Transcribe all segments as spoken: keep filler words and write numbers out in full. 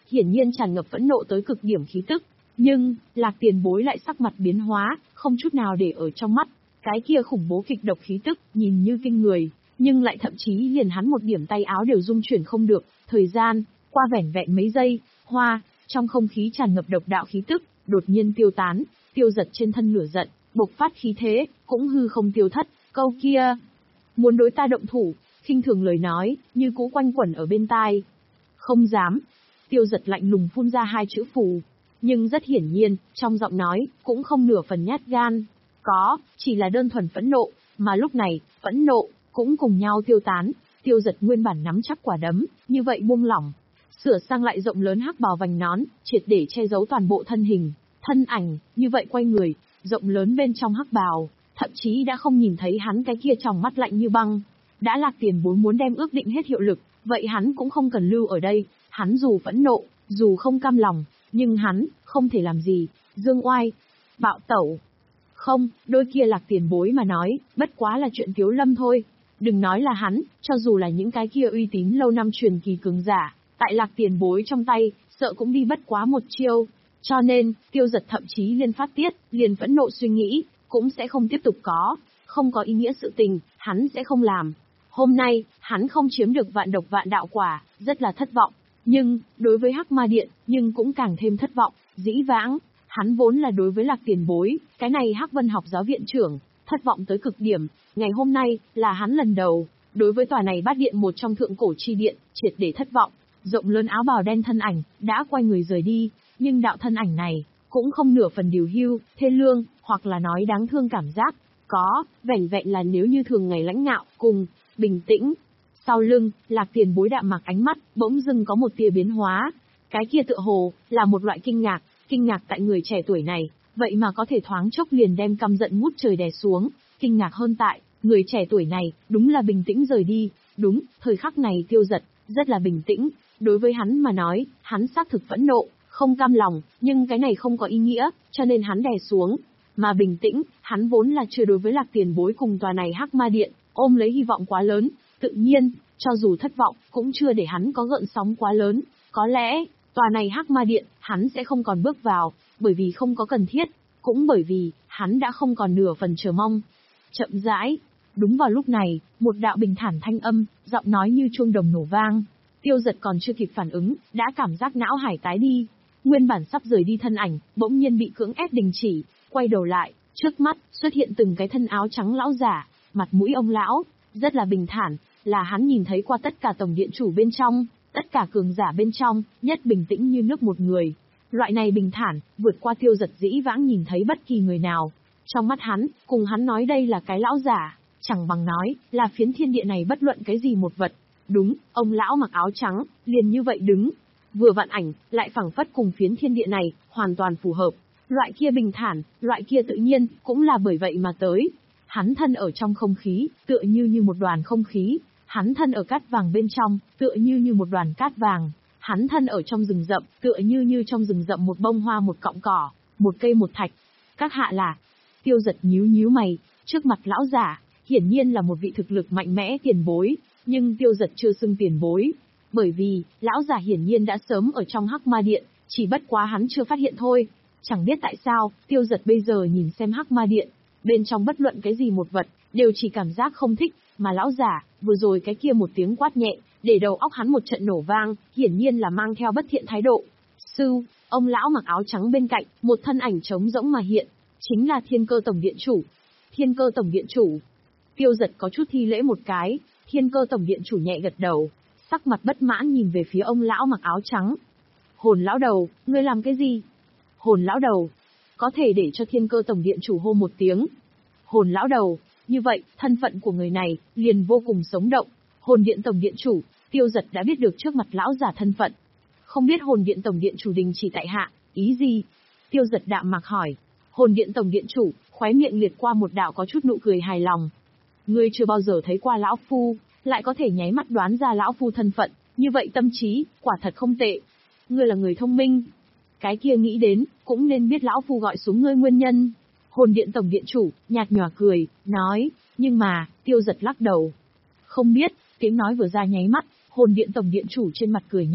hiển nhiên tràn ngập phẫn nộ tới cực điểm khí tức. Nhưng, Lạc Tiền Bối lại sắc mặt biến hóa, không chút nào để ở trong mắt. Cái kia khủng bố kịch độc khí tức, nhìn như kinh người, nhưng lại thậm chí liền hắn một điểm tay áo đều dung chuyển không được. Thời gian, qua vẻn vẹn mấy giây, hoa, trong không khí tràn ngập độc đạo khí tức, đột nhiên tiêu tán, Tiêu Giật trên thân lửa giận, bộc phát khí thế, cũng hư không tiêu thất. Câu kia, muốn đối ta động thủ, khinh thường lời nói, như cũ quanh quẩn ở bên tai. Không dám. Tiêu Giật lạnh lùng phun ra hai chữ phù. Nhưng rất hiển nhiên, trong giọng nói, cũng không nửa phần nhát gan. Có, chỉ là đơn thuần phẫn nộ, mà lúc này, phẫn nộ, cũng cùng nhau tiêu tán. Tiêu Giật nguyên bản nắm chắc quả đấm, như vậy buông lỏng. Sửa sang lại rộng lớn hắc bào vành nón, triệt để che giấu toàn bộ thân hình, thân ảnh, như vậy quay người, rộng lớn bên trong hắc bào, thậm chí đã không nhìn thấy hắn cái kia tròng mắt lạnh như băng. Đã Lạc Tiền Bối muốn đem ước định hết hiệu lực, vậy hắn cũng không cần lưu ở đây, hắn dù phẫn nộ, dù không cam lòng, nhưng hắn, không thể làm gì, dương oai, bạo tẩu. Không, đôi kia Lạc Tiền Bối mà nói, bất quá là chuyện tiếu lâm thôi. Đừng nói là hắn, cho dù là những cái kia uy tín lâu năm truyền kỳ cường giả, tại Lạc Tiền Bối trong tay, sợ cũng đi bất quá một chiêu. Cho nên, Tiêu Giật thậm chí liên phát tiết, liền phẫn nộ suy nghĩ, cũng sẽ không tiếp tục có, không có ý nghĩa sự tình, hắn sẽ không làm. Hôm nay, hắn không chiếm được vạn độc vạn đạo quả, rất là thất vọng. Nhưng, đối với Hắc Ma Điện, nhưng cũng càng thêm thất vọng, dĩ vãng, hắn vốn là đối với Lạc Tiền Bối, cái này Hắc Vân học giáo viện trưởng, thất vọng tới cực điểm, ngày hôm nay, là hắn lần đầu, đối với tòa này bát điện một trong thượng cổ chi điện, triệt để thất vọng. Rộng lớn áo bào đen thân ảnh, đã quay người rời đi, nhưng đạo thân ảnh này, cũng không nửa phần điều hưu, thê lương, hoặc là nói đáng thương cảm giác, có, vẻn vẹn là nếu như thường ngày lãnh ngạo, cùng, bình tĩnh. Sau lưng, Lạc Tiền Bối đạm mặc ánh mắt, bỗng dưng có một tia biến hóa. Cái kia tựa hồ, là một loại kinh ngạc, kinh ngạc tại người trẻ tuổi này, vậy mà có thể thoáng chốc liền đem căm giận ngút trời đè xuống, kinh ngạc hơn tại, người trẻ tuổi này, đúng là bình tĩnh rời đi, đúng, thời khắc này Tiêu Giật, rất là bình tĩnh, đối với hắn mà nói, hắn xác thực phẫn nộ, không cam lòng, nhưng cái này không có ý nghĩa, cho nên hắn đè xuống, mà bình tĩnh, hắn vốn là chưa đối với Lạc Tiền Bối cùng tòa này Hắc Ma Điện, ôm lấy hy vọng quá lớn, tự nhiên, cho dù thất vọng, cũng chưa để hắn có gợn sóng quá lớn, có lẽ, tòa này Hắc Ma Điện, hắn sẽ không còn bước vào, bởi vì không có cần thiết, cũng bởi vì, hắn đã không còn nửa phần chờ mong. Chậm rãi, đúng vào lúc này, một đạo bình thản thanh âm, giọng nói như chuông đồng nổ vang. Tiêu Giật còn chưa kịp phản ứng, đã cảm giác não hải tái đi. Nguyên bản sắp rời đi thân ảnh, bỗng nhiên bị cưỡng ép đình chỉ, quay đầu lại, trước mắt, xuất hiện từng cái thân áo trắng lão giả, mặt mũi ông lão, rất là bình thản, là hắn nhìn thấy qua tất cả tổng điện chủ bên trong, tất cả cường giả bên trong, nhất bình tĩnh như nước một người. Loại này bình thản, vượt qua Tiêu Giật dĩ vãng nhìn thấy bất kỳ người nào. Trong mắt hắn, cùng hắn nói đây là cái lão giả, chẳng bằng nói, là phiến thiên địa này bất luận cái gì một vật. Đúng, ông lão mặc áo trắng, liền như vậy đứng. Vừa vạn ảnh, lại phảng phất cùng phiến thiên địa này, hoàn toàn phù hợp. Loại kia bình thản, loại kia tự nhiên, cũng là bởi vậy mà tới. Hắn thân ở trong không khí, tựa như như một đoàn không khí. Hắn thân ở cát vàng bên trong, tựa như như một đoàn cát vàng. Hắn thân ở trong rừng rậm, tựa như như trong rừng rậm một bông hoa một cọng cỏ, một cây một thạch. Các hạ là, Tiêu Giật nhíu nhíu mày, trước mặt lão giả, hiển nhiên là một vị thực lực mạnh mẽ tiền bối, nhưng Tiêu Giật chưa xưng tiền bối. Bởi vì, lão giả hiển nhiên đã sớm ở trong Hắc Ma Điện, chỉ bất quá hắn chưa phát hiện thôi. Chẳng biết tại sao, Tiêu Giật bây giờ nhìn xem Hắc Ma Điện, bên trong bất luận cái gì một vật, đều chỉ cảm giác không thích, mà lão giả, vừa rồi cái kia một tiếng quát nhẹ, để đầu óc hắn một trận nổ vang, hiển nhiên là mang theo bất thiện thái độ. Sư, ông lão mặc áo trắng bên cạnh, một thân ảnh trống rỗng mà hiện, chính là Thiên Cơ Tổng Điện Chủ. Thiên Cơ Tổng Điện Chủ. Tiêu Giật có chút thi lễ một cái, Thiên Cơ Tổng Điện Chủ nhẹ gật đầu, sắc mặt bất mãn nhìn về phía ông lão mặc áo trắng. Hồn lão đầu, ngươi làm cái gì? Hồn lão đầu, có thể để cho Thiên Cơ Tổng Điện Chủ hô một tiếng. Hồn lão đầu, như vậy, thân phận của người này, liền vô cùng sống động. Hồn Điện Tổng Điện Chủ, Tiêu Giật đã biết được trước mặt lão giả thân phận. Không biết Hồn Điện Tổng Điện Chủ đình chỉ tại hạ, ý gì? Tiêu Giật đạm mạc hỏi. Hồn Điện Tổng Điện Chủ, khóe miệng liệt qua một đạo có chút nụ cười hài lòng. Ngươi chưa bao giờ thấy qua lão phu, lại có thể nháy mắt đoán ra lão phu thân phận, như vậy tâm trí, quả thật không tệ. Ngươi là người thông minh. Cái kia nghĩ đến, cũng nên biết lão phu gọi xuống ngươi nguyên nhân. Hồn Điện Tổng Điện Chủ, nhạt nhòa cười, nói, nhưng mà, Tiêu Giật lắc đầu. Không biết, tiếng nói vừa ra nháy mắt, Hồn Điện Tổng Điện Chủ trên mặt cười nhạt,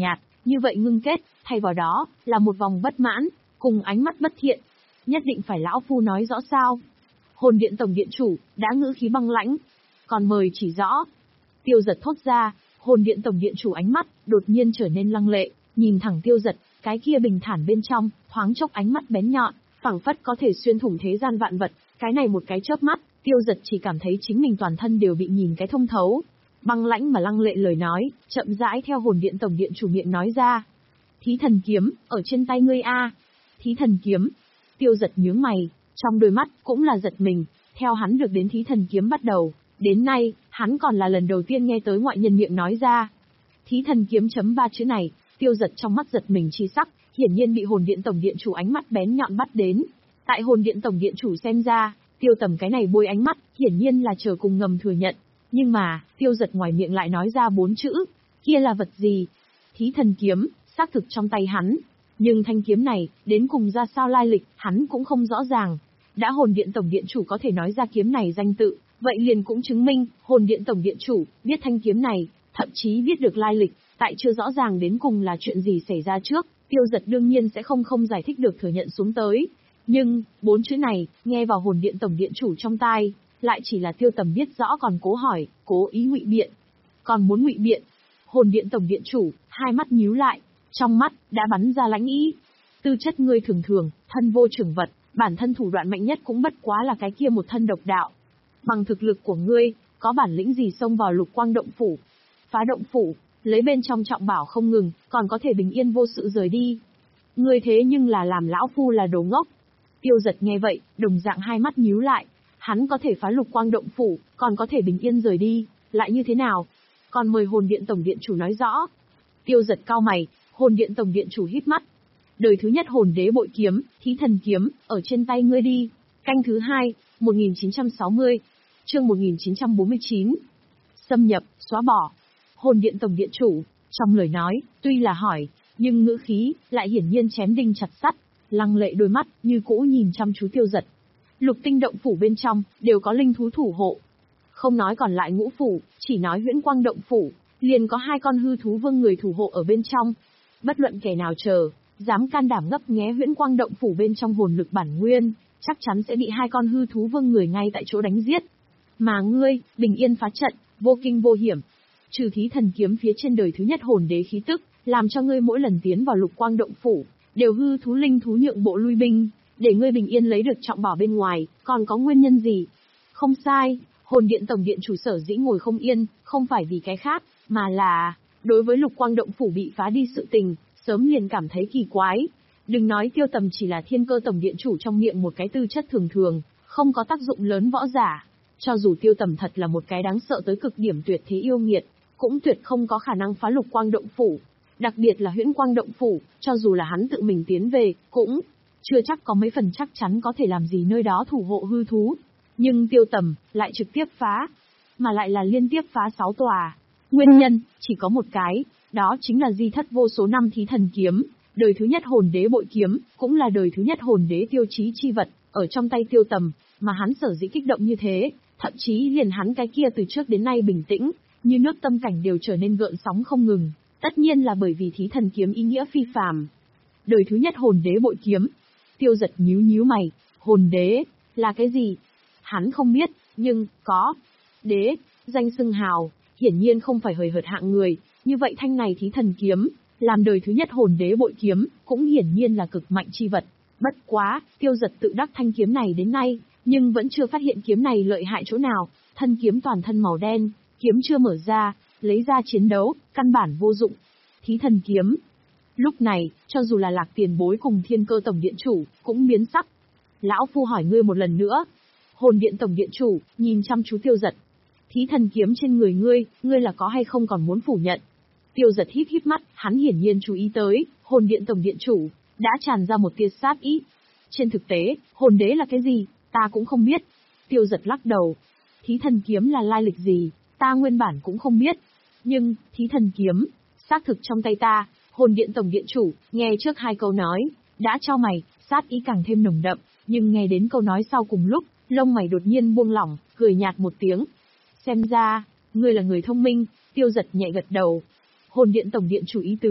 như vậy ngưng kết, thay vào đó, là một vòng bất mãn, cùng ánh mắt bất thiện. Nhất định phải lão phu nói rõ sao? Hồn điện tổng điện chủ, đã ngữ khí băng lãnh. Còn mời chỉ rõ. Tiêu Giật thốt ra, hồn điện tổng điện chủ ánh mắt, đột nhiên trở nên lăng lệ, nhìn thẳng Tiêu Giật, cái kia bình thản bên trong, thoáng chốc ánh mắt bén nhọn, phảng phất có thể xuyên thủng thế gian vạn vật. Cái này một cái chớp mắt, Tiêu Giật chỉ cảm thấy chính mình toàn thân đều bị nhìn cái thông thấu. Băng lãnh mà lăng lệ lời nói, chậm rãi theo hồn điện tổng điện chủ miệng nói ra. Thí thần kiếm, ở trên tay ngươi a. Thí thần kiếm. Tiêu Giật nhướng mày, trong đôi mắt cũng là giật mình, theo hắn được đến thí thần kiếm bắt đầu, đến nay, hắn còn là lần đầu tiên nghe tới ngoại nhân miệng nói ra. Thí thần kiếm chấm ba chữ này, Tiêu Giật trong mắt giật mình chi sắc, hiển nhiên bị hồn điện tổng điện chủ ánh mắt bén nhọn bắt đến. Tại hồn điện tổng điện chủ xem ra, Tiêu Tầm cái này bôi ánh mắt, hiển nhiên là chờ cùng ngầm thừa nhận. Nhưng mà, Tiêu Giật ngoài miệng lại nói ra bốn chữ, kia là vật gì? Thí thần kiếm, xác thực trong tay hắn. Nhưng thanh kiếm này, đến cùng ra sao lai lịch, hắn cũng không rõ ràng. Đã hồn điện tổng điện chủ có thể nói ra kiếm này danh tự, vậy liền cũng chứng minh, hồn điện tổng điện chủ, biết thanh kiếm này, thậm chí biết được lai lịch, tại chưa rõ ràng đến cùng là chuyện gì xảy ra trước, Tiêu Giật đương nhiên sẽ không không giải thích được thừa nhận xuống tới. Nhưng, bốn chữ này, nghe vào hồn điện tổng điện chủ trong tai, lại chỉ là Tiêu Tầm biết rõ còn cố hỏi, cố ý ngụy biện. Còn muốn ngụy biện, hồn điện tổng điện chủ, hai mắt nhíu lại, trong mắt, đã bắn ra lãnh ý. Tư chất ngươi thường thường, thân vô trưởng vật, bản thân thủ đoạn mạnh nhất cũng bất quá là cái kia một thân độc đạo. Bằng thực lực của ngươi, có bản lĩnh gì xông vào lục quang động phủ? Phá động phủ, lấy bên trong trọng bảo không ngừng, còn có thể bình yên vô sự rời đi. Ngươi thế nhưng là làm lão phu là đồ ngốc. Tiêu Giật nghe vậy, đồng dạng hai mắt nhíu lại. Hắn có thể phá lục quang động phủ, còn có thể bình yên rời đi, lại như thế nào? Còn mời hồn điện tổng điện chủ nói rõ. Tiêu Giật cau mày, hồn điện tổng điện chủ hít mắt. Đời thứ nhất hồn đế bội kiếm, thí thần kiếm, ở trên tay ngươi đi. Canh thứ hai, một nghìn chín trăm sáu mươi, chương một nghìn chín trăm bốn mươi chín. Xâm nhập, xóa bỏ. Hồn điện tổng điện chủ, trong lời nói, tuy là hỏi, nhưng ngữ khí, lại hiển nhiên chém đinh chặt sắt, lăng lệ đôi mắt, như cũ nhìn chăm chú Tiêu Giật. Lục tinh động phủ bên trong, đều có linh thú thủ hộ. Không nói còn lại ngũ phủ, chỉ nói huyễn quang động phủ, liền có hai con hư thú vương người thủ hộ ở bên trong. Bất luận kẻ nào chờ, dám can đảm ngấp nghé huyễn quang động phủ bên trong hồn lực bản nguyên, chắc chắn sẽ bị hai con hư thú vương người ngay tại chỗ đánh giết. Mà ngươi, bình yên phá trận, vô kinh vô hiểm. Trừ thí thần kiếm phía trên đời thứ nhất hồn đế khí tức, làm cho ngươi mỗi lần tiến vào lục quang động phủ, đều hư thú linh thú nhượng bộ lui binh, để ngươi bình yên lấy được trọng bảo bên ngoài, còn có nguyên nhân gì? Không sai, hồn điện tổng điện chủ sở dĩ ngồi không yên, không phải vì cái khác, mà là, đối với lục quang động phủ bị phá đi sự tình, sớm liền cảm thấy kỳ quái. Đừng nói Tiêu Tầm chỉ là thiên cơ tổng điện chủ trong miệng một cái tư chất thường thường, không có tác dụng lớn võ giả. Cho dù Tiêu Tầm thật là một cái đáng sợ tới cực điểm tuyệt thế yêu nghiệt, cũng tuyệt không có khả năng phá lục quang động phủ. Đặc biệt là huyễn quang động phủ, cho dù là hắn tự mình tiến về, cũng chưa chắc có mấy phần chắc chắn có thể làm gì nơi đó thủ hộ hư thú. Nhưng Tiêu Tầm lại trực tiếp phá, mà lại là liên tiếp phá sáu tòa. Nguyên nhân chỉ có một cái, đó chính là di thất vô số năm thí thần kiếm, đời thứ nhất hồn đế bội kiếm, cũng là đời thứ nhất hồn đế tiêu chí chi vật, ở trong tay Tiêu Tầm, mà hắn sở dĩ kích động như thế, thậm chí liền hắn cái kia từ trước đến nay bình tĩnh, như nước tâm cảnh đều trở nên gợn sóng không ngừng, tất nhiên là bởi vì thí thần kiếm ý nghĩa phi phàm. Đời thứ nhất hồn đế bội kiếm. Tiêu Giật nhíu nhíu mày, hồn đế, là cái gì? Hắn không biết, nhưng, có. Đế, danh xưng hào, hiển nhiên không phải hời hợt hạng người, như vậy thanh này thí thần kiếm, làm đời thứ nhất hồn đế bội kiếm, cũng hiển nhiên là cực mạnh chi vật. Bất quá, Tiêu Giật tự đắc thanh kiếm này đến nay, nhưng vẫn chưa phát hiện kiếm này lợi hại chỗ nào, thân kiếm toàn thân màu đen, kiếm chưa mở ra, lấy ra chiến đấu, căn bản vô dụng. Thí thần kiếm. Lúc này, cho dù là Lạc Tiền Bối cùng Thiên Cơ tổng điện chủ, cũng biến sắc. Lão phu hỏi ngươi một lần nữa. Hồn điện tổng điện chủ, nhìn chăm chú Tiêu Giật. Thí thần kiếm trên người ngươi, ngươi là có hay không còn muốn phủ nhận? Tiêu Giật híp híp mắt, hắn hiển nhiên chú ý tới, hồn điện tổng điện chủ, đã tràn ra một tia sát ý. Trên thực tế, hồn đế là cái gì, ta cũng không biết. Tiêu Giật lắc đầu. Thí thần kiếm là lai lịch gì, ta nguyên bản cũng không biết. Nhưng, thí thần kiếm, xác thực trong tay ta. Hồn điện tổng điện chủ, nghe trước hai câu nói, đã chau mày, sát ý càng thêm nồng đậm, nhưng nghe đến câu nói sau cùng lúc, lông mày đột nhiên buông lỏng, cười nhạt một tiếng. Xem ra, ngươi là người thông minh. Tiêu Giật nhẹ gật đầu. Hồn điện tổng điện chủ ý tứ,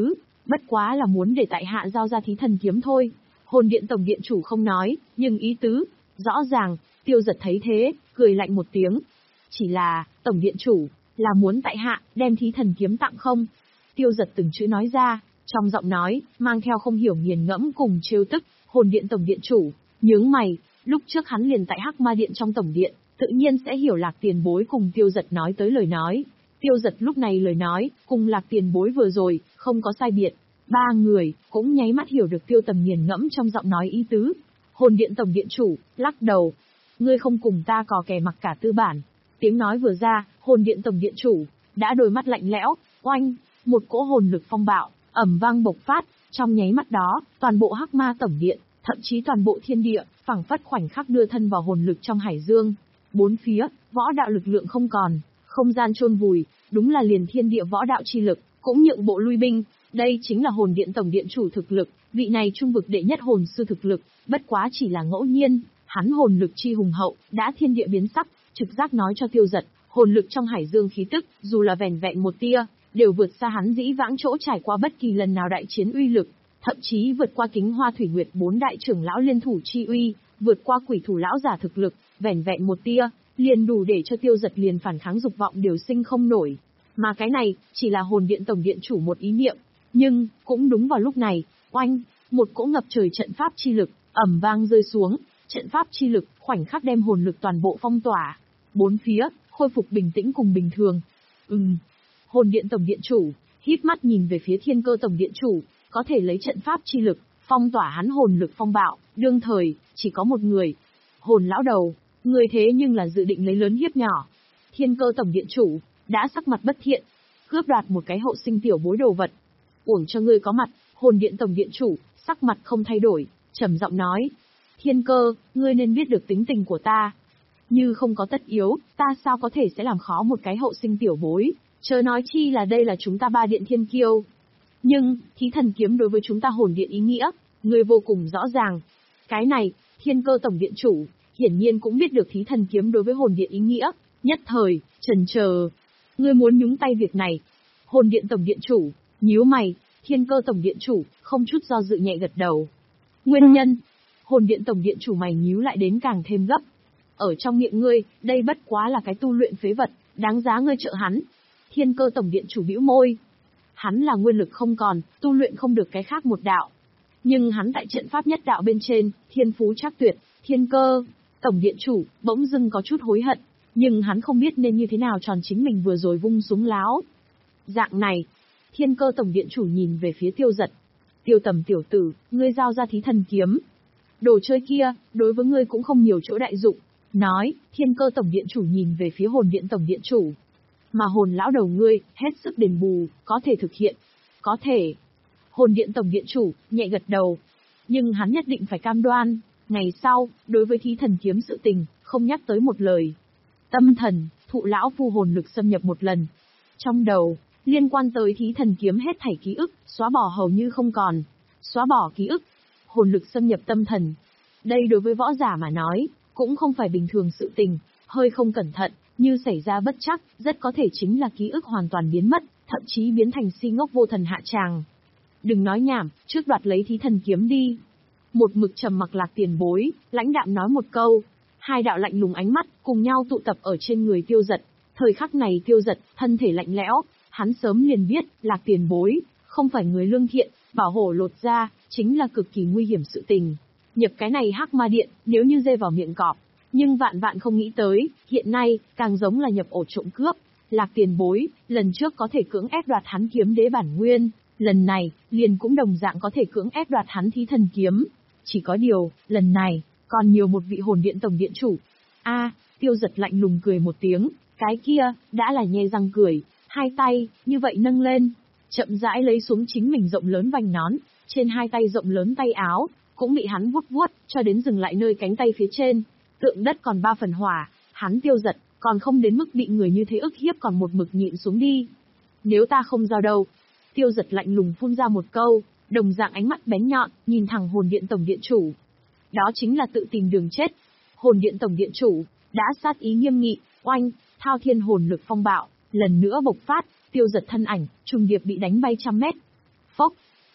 Bất quá là muốn để tại hạ giao ra thí thần kiếm thôi. Hồn điện tổng điện chủ không nói, nhưng ý tứ, rõ ràng. Tiêu Giật thấy thế, cười lạnh một tiếng. Chỉ là, tổng điện chủ, là muốn tại hạ, đem thí thần kiếm tặng không? Tiêu Giật từng chữ nói ra, trong giọng nói, mang theo không hiểu nghiền ngẫm cùng trêu tức. Hồn điện tổng điện chủ, nhướng mày, lúc trước hắn liền tại Hắc Ma điện trong tổng điện, tự nhiên sẽ hiểu Lạc Tiền Bối cùng Tiêu Giật nói tới lời nói. Tiêu Giật lúc này lời nói, cùng Lạc Tiền Bối vừa rồi, không có sai biệt. Ba người, cũng nháy mắt hiểu được Tiêu Tầm nghiền ngẫm trong giọng nói ý tứ. Hồn điện tổng điện chủ, lắc đầu. Ngươi không cùng ta cò kè mặc cả tư bản. Tiếng nói vừa ra, hồn điện tổng điện chủ, đã đôi mắt lạnh lẽo, oanh, một cỗ hồn lực phong bạo, ầm vang bộc phát, trong nháy mắt đó, toàn bộ Hắc Ma tổng điện, thậm chí toàn bộ thiên địa, phảng phất khoảnh khắc đưa thân vào hồn lực trong hải dương. Bốn phía, võ đạo lực lượng không còn, không gian chôn vùi, đúng là liền thiên địa võ đạo chi lực, cũng nhượng bộ lui binh. Đây chính là hồn điện tổng điện chủ thực lực, vị này trung vực đệ nhất hồn sư thực lực, bất quá chỉ là ngẫu nhiên, hắn hồn lực chi hùng hậu, đã thiên địa biến sắc, trực giác nói cho Tiêu Giật, hồn lực trong hải dương khí tức, dù là vẻn vẹn một tia, đều vượt xa hắn dĩ vãng chỗ trải qua bất kỳ lần nào đại chiến uy lực, thậm chí vượt qua Kính Hoa Thủy Nguyệt bốn đại trưởng lão liên thủ chi uy, vượt qua Quỷ Thủ lão giả thực lực, vẻn vẹn một tia, liền đủ để cho Tiêu Giật liền phản kháng dục vọng đều sinh không nổi. Mà cái này, chỉ là hồn điện tổng điện chủ một ý niệm, nhưng, cũng đúng vào lúc này, oanh, một cỗ ngập trời trận pháp chi lực, ầm vang rơi xuống, trận pháp chi lực, khoảnh khắc đem hồn lực toàn bộ phong tỏa. Bốn phía, khôi phục bình tĩnh cùng bình thường. Ừm, hồn điện tổng điện chủ, híp mắt nhìn về phía Thiên Cơ tổng điện chủ, có thể lấy trận pháp chi lực, phong tỏa hắn hồn lực phong bạo, đương thời, chỉ có một người. Hồn lão đầu, người thế nhưng là dự định lấy lớn hiếp nhỏ. Thiên Cơ tổng điện chủ, đã sắc mặt bất thiện, cướp đoạt một cái hậu sinh tiểu bối đồ vật. Uổng cho ngươi có mặt, hồn điện tổng điện chủ, sắc mặt không thay đổi, trầm giọng nói. Thiên Cơ, ngươi nên biết được tính tình của ta. Như không có tất yếu, ta sao có thể sẽ làm khó một cái hậu sinh tiểu bối, chớ nói chi là đây là chúng ta ba điện thiên kiêu. Nhưng, thí thần kiếm đối với chúng ta hồn điện ý nghĩa, ngươi vô cùng rõ ràng. Cái này, Thiên Cơ tổng điện chủ, hiển nhiên cũng biết được thí thần kiếm đối với hồn điện ý nghĩa, nhất thời, chần chờ. Ngươi muốn nhúng tay việc này. Hồn điện tổng điện chủ, nhíu mày, Thiên Cơ tổng điện chủ, không chút do dự nhẹ gật đầu. Nguyên nhân, hồn điện tổng điện chủ mày nhíu lại đến càng thêm gấp. Ở trong miệng ngươi, đây bất quá là cái tu luyện phế vật, đáng giá ngươi trợ hắn. Thiên Cơ tổng điện chủ bĩu môi. Hắn là nguyên lực không còn, tu luyện không được cái khác một đạo. Nhưng hắn tại trận pháp nhất đạo bên trên, thiên phú chắc tuyệt. Thiên Cơ tổng điện chủ, bỗng dưng có chút hối hận, nhưng hắn không biết nên như thế nào tròn chính mình vừa rồi vung súng láo. Dạng này, Thiên Cơ tổng điện chủ nhìn về phía Tiêu Giật. Tiêu Tầm tiểu tử, ngươi giao ra thí thần kiếm. Đồ chơi kia, đối với ngươi cũng không nhiều chỗ đại dụng. Nói, Thiên Cơ tổng điện chủ nhìn về phía hồn điện tổng điện chủ. Mà hồn lão đầu ngươi, hết sức đền bù, có thể thực hiện. Có thể. Hồn điện tổng điện chủ, nhẹ gật đầu. Nhưng hắn nhất định phải cam đoan. Ngày sau, đối với thí thần kiếm sự tình, không nhắc tới một lời. Tâm thần, thụ lão phu hồn lực xâm nhập một lần. Trong đầu, liên quan tới thí thần kiếm hết thảy ký ức, xóa bỏ hầu như không còn. Xóa bỏ ký ức, hồn lực xâm nhập tâm thần. Đây đối với võ giả mà nói, cũng không phải bình thường sự tình, hơi không cẩn thận, như xảy ra bất trắc, rất có thể chính là ký ức hoàn toàn biến mất, thậm chí biến thành si ngốc vô thần hạ tràng. Đừng nói nhảm, trước đoạt lấy thí thần kiếm đi. Một mực trầm mặc Lạc Tiền Bối, lãnh đạm nói một câu. Hai đạo lạnh lùng ánh mắt, cùng nhau tụ tập ở trên người Tiêu Giật. Thời khắc này Tiêu Giật, thân thể lạnh lẽo, hắn sớm liền biết, Lạc Tiền Bối, không phải người lương thiện, bảo hổ lột ra, chính là cực kỳ nguy hiểm sự tình. Nhập cái này Hắc Ma điện, nếu như rơi vào miệng cọp, nhưng vạn vạn không nghĩ tới, hiện nay, càng giống là nhập ổ trộm cướp. Lạc Tiền Bối, lần trước có thể cưỡng ép đoạt hắn kiếm đế bản nguyên, lần này, liền cũng đồng dạng có thể cưỡng ép đoạt hắn thí thần kiếm. Chỉ có điều, lần này, còn nhiều một vị hồn điện tổng điện chủ. A, Tiêu Giật lạnh lùng cười một tiếng, cái kia, đã là nhe răng cười, hai tay, như vậy nâng lên, chậm rãi lấy xuống chính mình rộng lớn vành nón, trên hai tay rộng lớn tay áo, cũng bị hắn vuốt vuốt, cho đến dừng lại nơi cánh tay phía trên. Tượng đất còn ba phần hỏa, hắn Tiêu Giật, còn không đến mức bị người như thế ức hiếp còn một mực nhịn xuống đi. Nếu ta không giao đâu. Tiêu Giật lạnh lùng phun ra một câu, đồng dạng ánh mắt bén nhọn, nhìn thẳng hồn điện tổng điện chủ. Đó chính là tự tìm đường chết. Hồn điện tổng điện chủ, đã sát ý nghiêm nghị, oanh, thao thiên hồn lực phong bạo, lần nữa bộc phát, Tiêu Giật thân ảnh, trùng điệp bị đánh bay trăm mét. Phốc,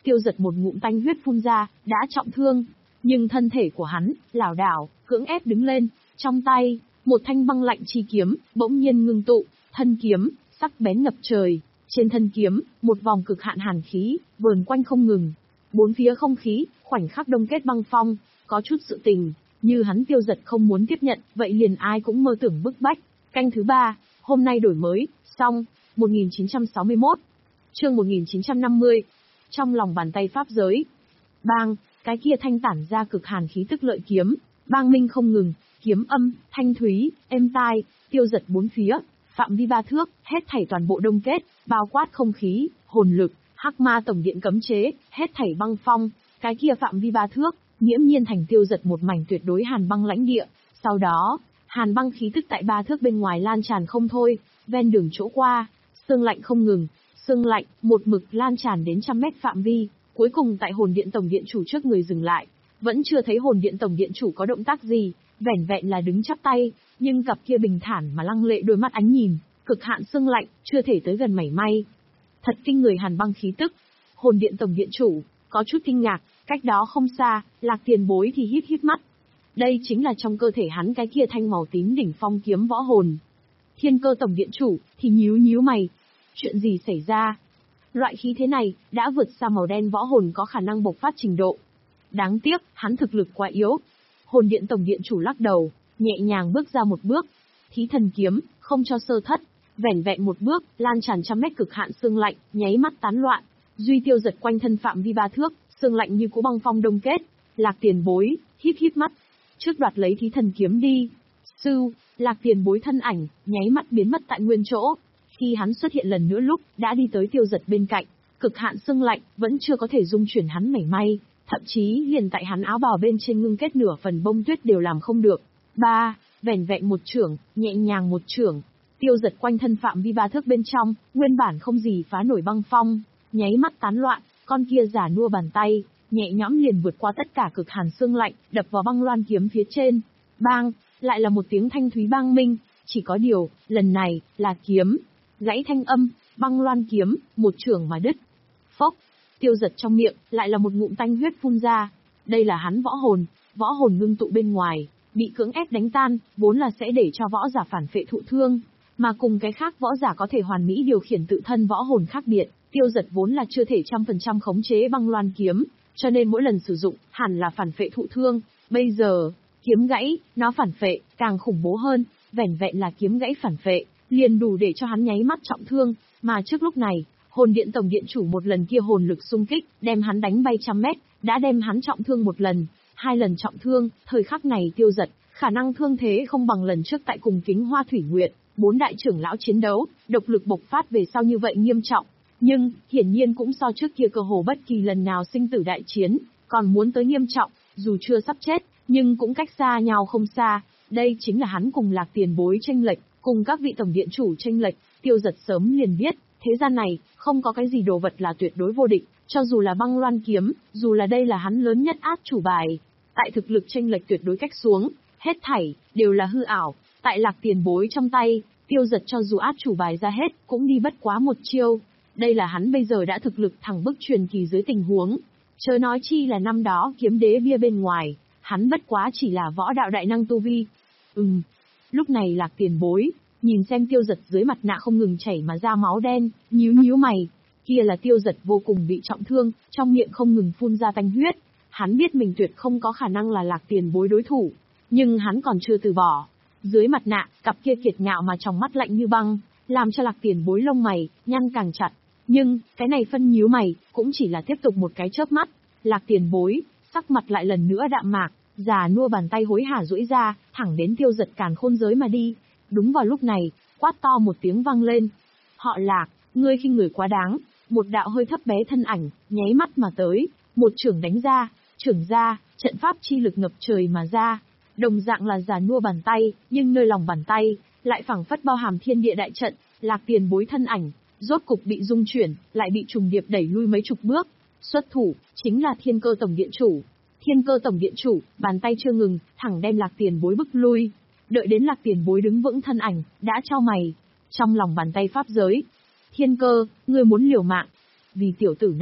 Tiêu Giật một ngụm tanh huyết phun ra, đã trọng thương, nhưng thân thể của hắn lảo đảo, cưỡng ép đứng lên, trong tay, một thanh băng lạnh chi kiếm bỗng nhiên ngưng tụ, thân kiếm sắc bén ngập trời, trên thân kiếm, một vòng cực hạn hàn khí vờn quanh không ngừng. Bốn phía không khí khoảnh khắc đông kết băng phong, có chút sự tình, như hắn Tiêu Giật không muốn tiếp nhận, vậy liền ai cũng mơ tưởng bức bách. Canh thứ ba, hôm nay đổi mới, xong, một nghìn chín trăm sáu mươi mốt. Chương một nghìn chín trăm năm mươi. Trong lòng bàn tay pháp giới. Bang, cái kia thanh tản ra cực hàn khí tức lợi kiếm, bang minh không ngừng, kiếm âm, thanh thúy, êm tai, Tiêu Giật bốn phía, phạm vi ba thước, hết thảy toàn bộ đông kết, bao quát không khí, hồn lực, hắc ma tổng điện cấm chế, hết thảy băng phong, cái kia phạm vi ba thước, nghiễm nhiên thành Tiêu Giật một mảnh tuyệt đối hàn băng lãnh địa. Sau đó, hàn băng khí tức tại ba thước bên ngoài lan tràn không thôi, ven đường chỗ qua, sương lạnh không ngừng, sương lạnh một mực lan tràn đến trăm mét phạm vi, cuối cùng tại hồn điện tổng điện chủ trước người dừng lại. Vẫn chưa thấy hồn điện tổng điện chủ có động tác gì, vẻn vẹn là đứng chắp tay, nhưng cặp kia bình thản mà lăng lệ đôi mắt ánh nhìn, cực hạn sương lạnh, chưa thể tới gần mảy may. Thật kinh người hàn băng khí tức. Hồn điện tổng điện chủ có chút kinh ngạc, cách đó không xa, Lạc Tiền Bối thì híp híp mắt. Đây chính là trong cơ thể hắn cái kia thanh màu tím đỉnh phong kiếm võ hồn. Thiên Cơ tổng điện chủ thì nhíu nhíu mày, chuyện gì xảy ra? Loại khí thế này đã vượt xa màu đen võ hồn có khả năng bộc phát trình độ. Đáng tiếc, hắn thực lực quá yếu. Hồn điện tổng điện chủ lắc đầu, nhẹ nhàng bước ra một bước. Thí thần kiếm, không cho sơ thất, vẻn vẹn một bước, lan tràn trăm mét cực hạn sương lạnh, nháy mắt tán loạn. Duy Tiêu Giật quanh thân phạm vi ba thước, sương lạnh như cũ băng phong đông kết. Lạc Tiền Bối híp híp mắt, trước đoạt lấy thí thần kiếm đi. Sư, Lạc Tiền Bối thân ảnh nháy mắt biến mất tại nguyên chỗ. Khi hắn xuất hiện lần nữa lúc đã đi tới Tiêu Giật bên cạnh, cực hạn sương lạnh vẫn chưa có thể dung chuyển hắn mảy may, thậm chí liền tại hắn áo bào bên trên ngưng kết nửa phần bông tuyết đều làm không được. Ba, vẻn vẹn một chưởng, nhẹ nhàng một chưởng, Tiêu Giật quanh thân phạm vi ba thước bên trong, nguyên bản không gì phá nổi băng phong, nháy mắt tán loạn, con kia giả nua bàn tay, nhẹ nhõm liền vượt qua tất cả cực hàn sương lạnh, đập vào băng loan kiếm phía trên. Bang, lại là một tiếng thanh thúy bang minh, chỉ có điều, lần này là kiếm gãy thanh âm, băng loan kiếm, một chưởng mà đứt. Phốc, Tiêu Giật trong miệng, lại là một ngụm tanh huyết phun ra. Đây là hắn võ hồn, võ hồn ngưng tụ bên ngoài, bị cưỡng ép đánh tan, vốn là sẽ để cho võ giả phản phệ thụ thương. Mà cùng cái khác võ giả có thể hoàn mỹ điều khiển tự thân võ hồn khác biệt, Tiêu Giật vốn là chưa thể trăm phần trăm khống chế băng loan kiếm, cho nên mỗi lần sử dụng, hẳn là phản phệ thụ thương. Bây giờ, kiếm gãy, nó phản phệ, càng khủng bố hơn, vẻn vẹn là kiếm gãy phản phệ, liền đủ để cho hắn nháy mắt trọng thương, mà trước lúc này, hồn điện tổng điện chủ một lần kia hồn lực xung kích, đem hắn đánh bay trăm mét, đã đem hắn trọng thương một lần, hai lần trọng thương, thời khắc này Tiêu Giật, khả năng thương thế không bằng lần trước tại cùng Kính Hoa Thủy Nguyệt, bốn đại trưởng lão chiến đấu, độc lực bộc phát về sau như vậy nghiêm trọng, nhưng, hiển nhiên cũng so trước kia cơ hồ bất kỳ lần nào sinh tử đại chiến, còn muốn tới nghiêm trọng, dù chưa sắp chết, nhưng cũng cách xa nhau không xa, đây chính là hắn cùng Lạc Tiền Bối chênh lệch. Cùng các vị tổng điện chủ chênh lệch, Tiêu Giật sớm liền biết, thế gian này, không có cái gì đồ vật là tuyệt đối vô địch, cho dù là băng loan kiếm, dù là đây là hắn lớn nhất át chủ bài. Tại thực lực chênh lệch tuyệt đối cách xuống, hết thảy, đều là hư ảo, tại Lạc Tiền Bối trong tay, Tiêu Giật cho dù át chủ bài ra hết, cũng đi bất quá một chiêu. Đây là hắn bây giờ đã thực lực thẳng bức truyền kỳ dưới tình huống. Chớ nói chi là năm đó kiếm đế bia bên ngoài, hắn bất quá chỉ là võ đạo đại năng tu vi. Ừm. Lúc này Lạc Tiền Bối, nhìn xem Tiêu Giật dưới mặt nạ không ngừng chảy mà ra máu đen, nhíu nhíu mày. Kia là Tiêu Giật vô cùng bị trọng thương, trong miệng không ngừng phun ra tanh huyết. Hắn biết mình tuyệt không có khả năng là Lạc Tiền Bối đối thủ, nhưng hắn còn chưa từ bỏ. Dưới mặt nạ, cặp kia kiệt ngạo mà trong mắt lạnh như băng, làm cho Lạc Tiền Bối lông mày nhăn càng chặt. Nhưng, cái này phân nhíu mày, cũng chỉ là tiếp tục một cái chớp mắt. Lạc Tiền Bối, sắc mặt lại lần nữa đạm mạc. Già nua bàn tay hối hả duỗi ra, thẳng đến Tiêu Giật càn khôn giới mà đi. Đúng vào lúc này, quát to một tiếng vang lên. Họ Lạc, ngươi khinh người quá đáng. Một đạo hơi thấp bé thân ảnh, nháy mắt mà tới, một chưởng đánh ra, chưởng ra, trận pháp chi lực ngập trời mà ra. Đồng dạng là già nua bàn tay, nhưng nơi lòng bàn tay, lại phảng phất bao hàm thiên địa đại trận. Lạc Tiền Bối thân ảnh, rốt cục bị rung chuyển, lại bị trùng điệp đẩy lui mấy chục bước. Xuất thủ, chính là Thiên Cơ tổng điện chủ. Thiên Cơ tổng điện chủ, bàn tay chưa ngừng, thẳng đem Lạc Tiền Bối bức lui. Đợi đến Lạc Tiền Bối đứng vững thân ảnh, đã chau mày. Trong lòng bàn tay pháp giới. Thiên Cơ, ngươi muốn liều mạng. Vì tiểu tử này,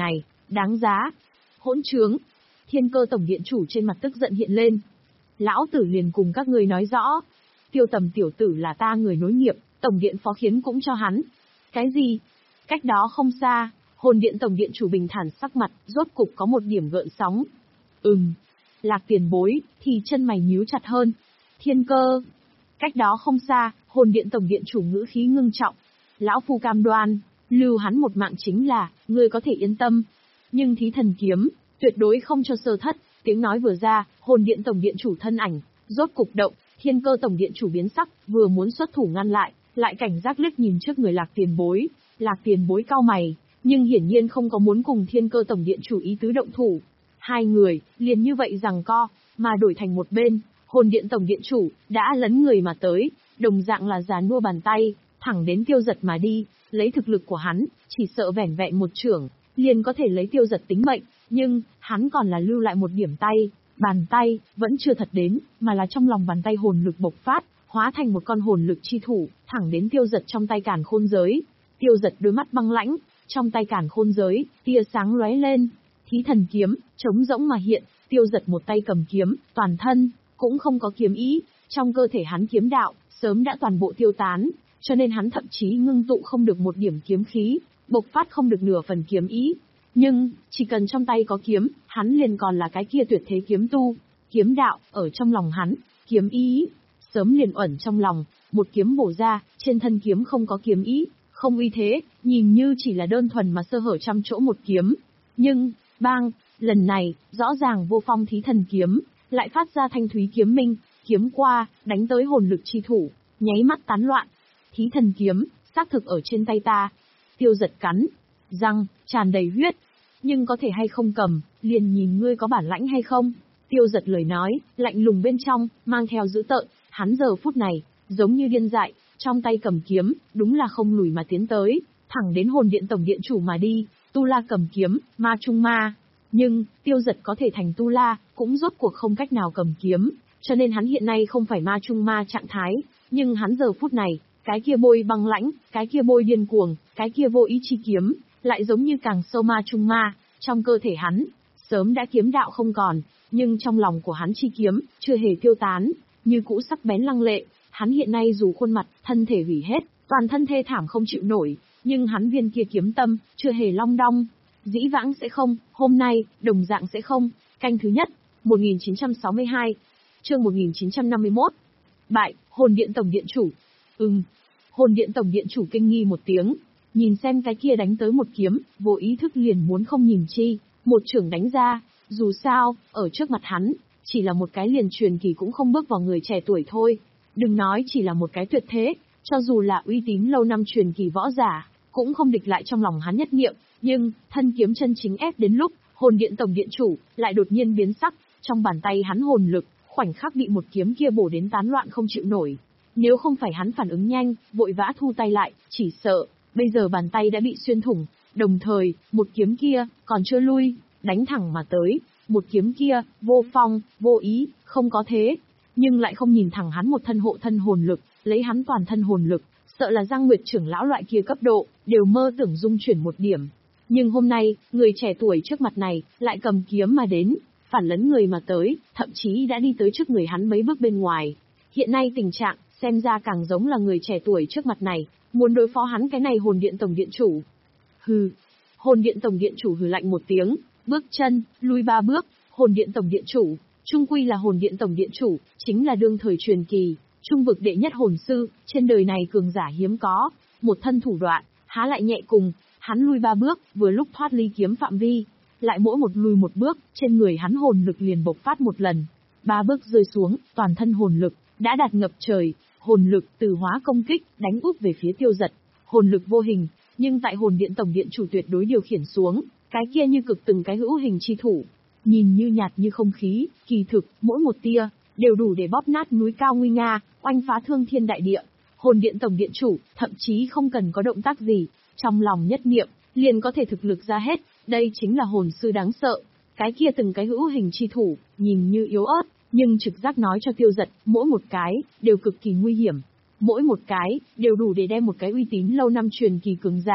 đáng giá. Hỗn trướng. Thiên Cơ tổng điện chủ trên mặt tức giận hiện lên. Lão tử liền cùng các ngươi nói rõ. Tiêu Tầm tiểu tử là ta người nối nghiệp, tổng điện phó khiến cũng cho hắn. Cái gì? Cách đó không xa, hồn điện tổng điện chủ bình thản sắc mặt, rốt cục có một điểm gợn sóng. Ừm. Lạc tiền bối, thì chân mày nhíu chặt hơn. Thiên Cơ. Cách đó không xa, hồn điện tổng điện chủ ngữ khí ngưng trọng. Lão phu cam đoan, lưu hắn một mạng chính là, ngươi có thể yên tâm. Nhưng thí thần kiếm, tuyệt đối không cho sơ thất. Tiếng nói vừa ra, hồn điện tổng điện chủ thân ảnh, rốt cục động, Thiên Cơ tổng điện chủ biến sắc, vừa muốn xuất thủ ngăn lại, lại cảnh giác liếc nhìn trước người Lạc tiền bối. Lạc tiền bối cau mày, nhưng hiển nhiên không có muốn cùng Thiên Cơ tổng điện chủ ý tứ động thủ. Hai người, liền như vậy giằng co, mà đổi thành một bên, hồn điện tổng điện chủ, đã lấn người mà tới, đồng dạng là già nua bàn tay, thẳng đến Tiêu Giật mà đi, lấy thực lực của hắn, chỉ sợ vẻn vẹn một chưởng, liền có thể lấy Tiêu Giật tính mệnh, nhưng, hắn còn là lưu lại một điểm tay, bàn tay, vẫn chưa thật đến, mà là trong lòng bàn tay hồn lực bộc phát, hóa thành một con hồn lực chi thủ, thẳng đến Tiêu Giật trong tay càn khôn giới. Tiêu Giật đôi mắt băng lãnh, trong tay càn khôn giới, tia sáng lóe lên, thí thần kiếm, trống rỗng mà hiện, Tiêu Giật một tay cầm kiếm, toàn thân, cũng không có kiếm ý, trong cơ thể hắn kiếm đạo, sớm đã toàn bộ tiêu tán, cho nên hắn thậm chí ngưng tụ không được một điểm kiếm khí, bộc phát không được nửa phần kiếm ý. Nhưng, chỉ cần trong tay có kiếm, hắn liền còn là cái kia tuyệt thế kiếm tu, kiếm đạo, ở trong lòng hắn, kiếm ý, sớm liền ẩn trong lòng, một kiếm bổ ra, trên thân kiếm không có kiếm ý, không uy thế, nhìn như chỉ là đơn thuần mà sơ hở trăm chỗ một kiếm. Nhưng, bang, lần này, rõ ràng vô phong thí thần kiếm, lại phát ra thanh thúy kiếm minh, kiếm qua, đánh tới hồn lực chi thủ, nháy mắt tán loạn. Thí thần kiếm, xác thực ở trên tay ta. Tiêu Giật cắn răng, tràn đầy huyết. Nhưng có thể hay không cầm, liền nhìn ngươi có bản lãnh hay không. Tiêu Giật lời nói, lạnh lùng bên trong, mang theo dữ tợn, hắn giờ phút này, giống như điên dại, trong tay cầm kiếm, đúng là không lùi mà tiến tới, thẳng đến hồn điện tổng điện chủ mà đi. Tu La cầm kiếm, ma trung ma. Nhưng, Tiêu Giật có thể thành Tu La, cũng rốt cuộc không cách nào cầm kiếm, cho nên hắn hiện nay không phải ma trung ma trạng thái, nhưng hắn giờ phút này, cái kia bôi băng lãnh, cái kia bôi điên cuồng, cái kia vô ý chi kiếm, lại giống như càng sâu ma trung ma, trong cơ thể hắn, sớm đã kiếm đạo không còn, nhưng trong lòng của hắn chi kiếm, chưa hề tiêu tán, như cũ sắc bén lăng lệ, hắn hiện nay dù khuôn mặt, thân thể hủy hết, toàn thân thê thảm không chịu nổi, nhưng hắn viên kia kiếm tâm, chưa hề long đong. Dĩ vãng sẽ không, hôm nay, đồng dạng sẽ không. Canh thứ nhất, một nghìn chín trăm sáu mươi hai, chương một nghìn chín trăm năm mươi mốt. Bại, hồn điện tổng điện chủ. Ừm. Hồn điện tổng điện chủ kinh nghi một tiếng, nhìn xem cái kia đánh tới một kiếm, vô ý thức liền muốn không nhìn chi, một chưởng đánh ra, dù sao, ở trước mặt hắn, chỉ là một cái liền truyền kỳ cũng không bước vào người trẻ tuổi thôi. Đừng nói chỉ là một cái tuyệt thế, cho dù là uy tín lâu năm truyền kỳ võ giả, cũng không địch lại trong lòng hắn nhất niệm. Nhưng, thân kiếm chân chính ép đến lúc, hồn điện tổng điện chủ, lại đột nhiên biến sắc, trong bàn tay hắn hồn lực, khoảnh khắc bị một kiếm kia bổ đến tán loạn không chịu nổi. Nếu không phải hắn phản ứng nhanh, vội vã thu tay lại, chỉ sợ, bây giờ bàn tay đã bị xuyên thủng, đồng thời, một kiếm kia, còn chưa lui, đánh thẳng mà tới, một kiếm kia, vô phong, vô ý, không có thế, nhưng lại không nhìn thẳng hắn một thân hộ thân hồn lực, lấy hắn toàn thân hồn lực, sợ là Giang Nguyệt trưởng lão loại kia cấp độ, đều mơ tưởng dung chuyển một điểm. Nhưng hôm nay, người trẻ tuổi trước mặt này, lại cầm kiếm mà đến, phản lấn người mà tới, thậm chí đã đi tới trước người hắn mấy bước bên ngoài. Hiện nay tình trạng, xem ra càng giống là người trẻ tuổi trước mặt này, muốn đối phó hắn cái này hồn điện tổng điện chủ. Hừ. Hồn điện tổng điện chủ hừ lạnh một tiếng, bước chân, lui ba bước, hồn điện tổng điện chủ, trung quy là hồn điện tổng điện chủ, chính là đương thời truyền kỳ, trung vực đệ nhất hồn sư, trên đời này cường giả hiếm có, một thân thủ đoạn, há lại nhẹ cùng. Hắn lui ba bước, vừa lúc thoát ly kiếm phạm vi, lại mỗi một lui một bước, trên người hắn hồn lực liền bộc phát một lần. Ba bước rơi xuống, toàn thân hồn lực đã đạt ngập trời, hồn lực từ hóa công kích, đánh úp về phía Tiêu Giật. Hồn lực vô hình, nhưng tại hồn điện tổng điện chủ tuyệt đối điều khiển xuống, cái kia như cực từng cái hữu hình chi thủ, nhìn như nhạt như không khí, kỳ thực, mỗi một tia đều đủ để bóp nát núi cao nguy nga, oanh phá thương thiên đại địa. Hồn điện tổng điện chủ, thậm chí không cần có động tác gì, trong lòng nhất niệm, liền có thể thực lực ra hết, đây chính là hồn sư đáng sợ. Cái kia từng cái hữu hình chi thủ, nhìn như yếu ớt, nhưng trực giác nói cho Tiêu Giật, mỗi một cái, đều cực kỳ nguy hiểm. Mỗi một cái, đều đủ để đem một cái uy tín lâu năm truyền kỳ cường giả,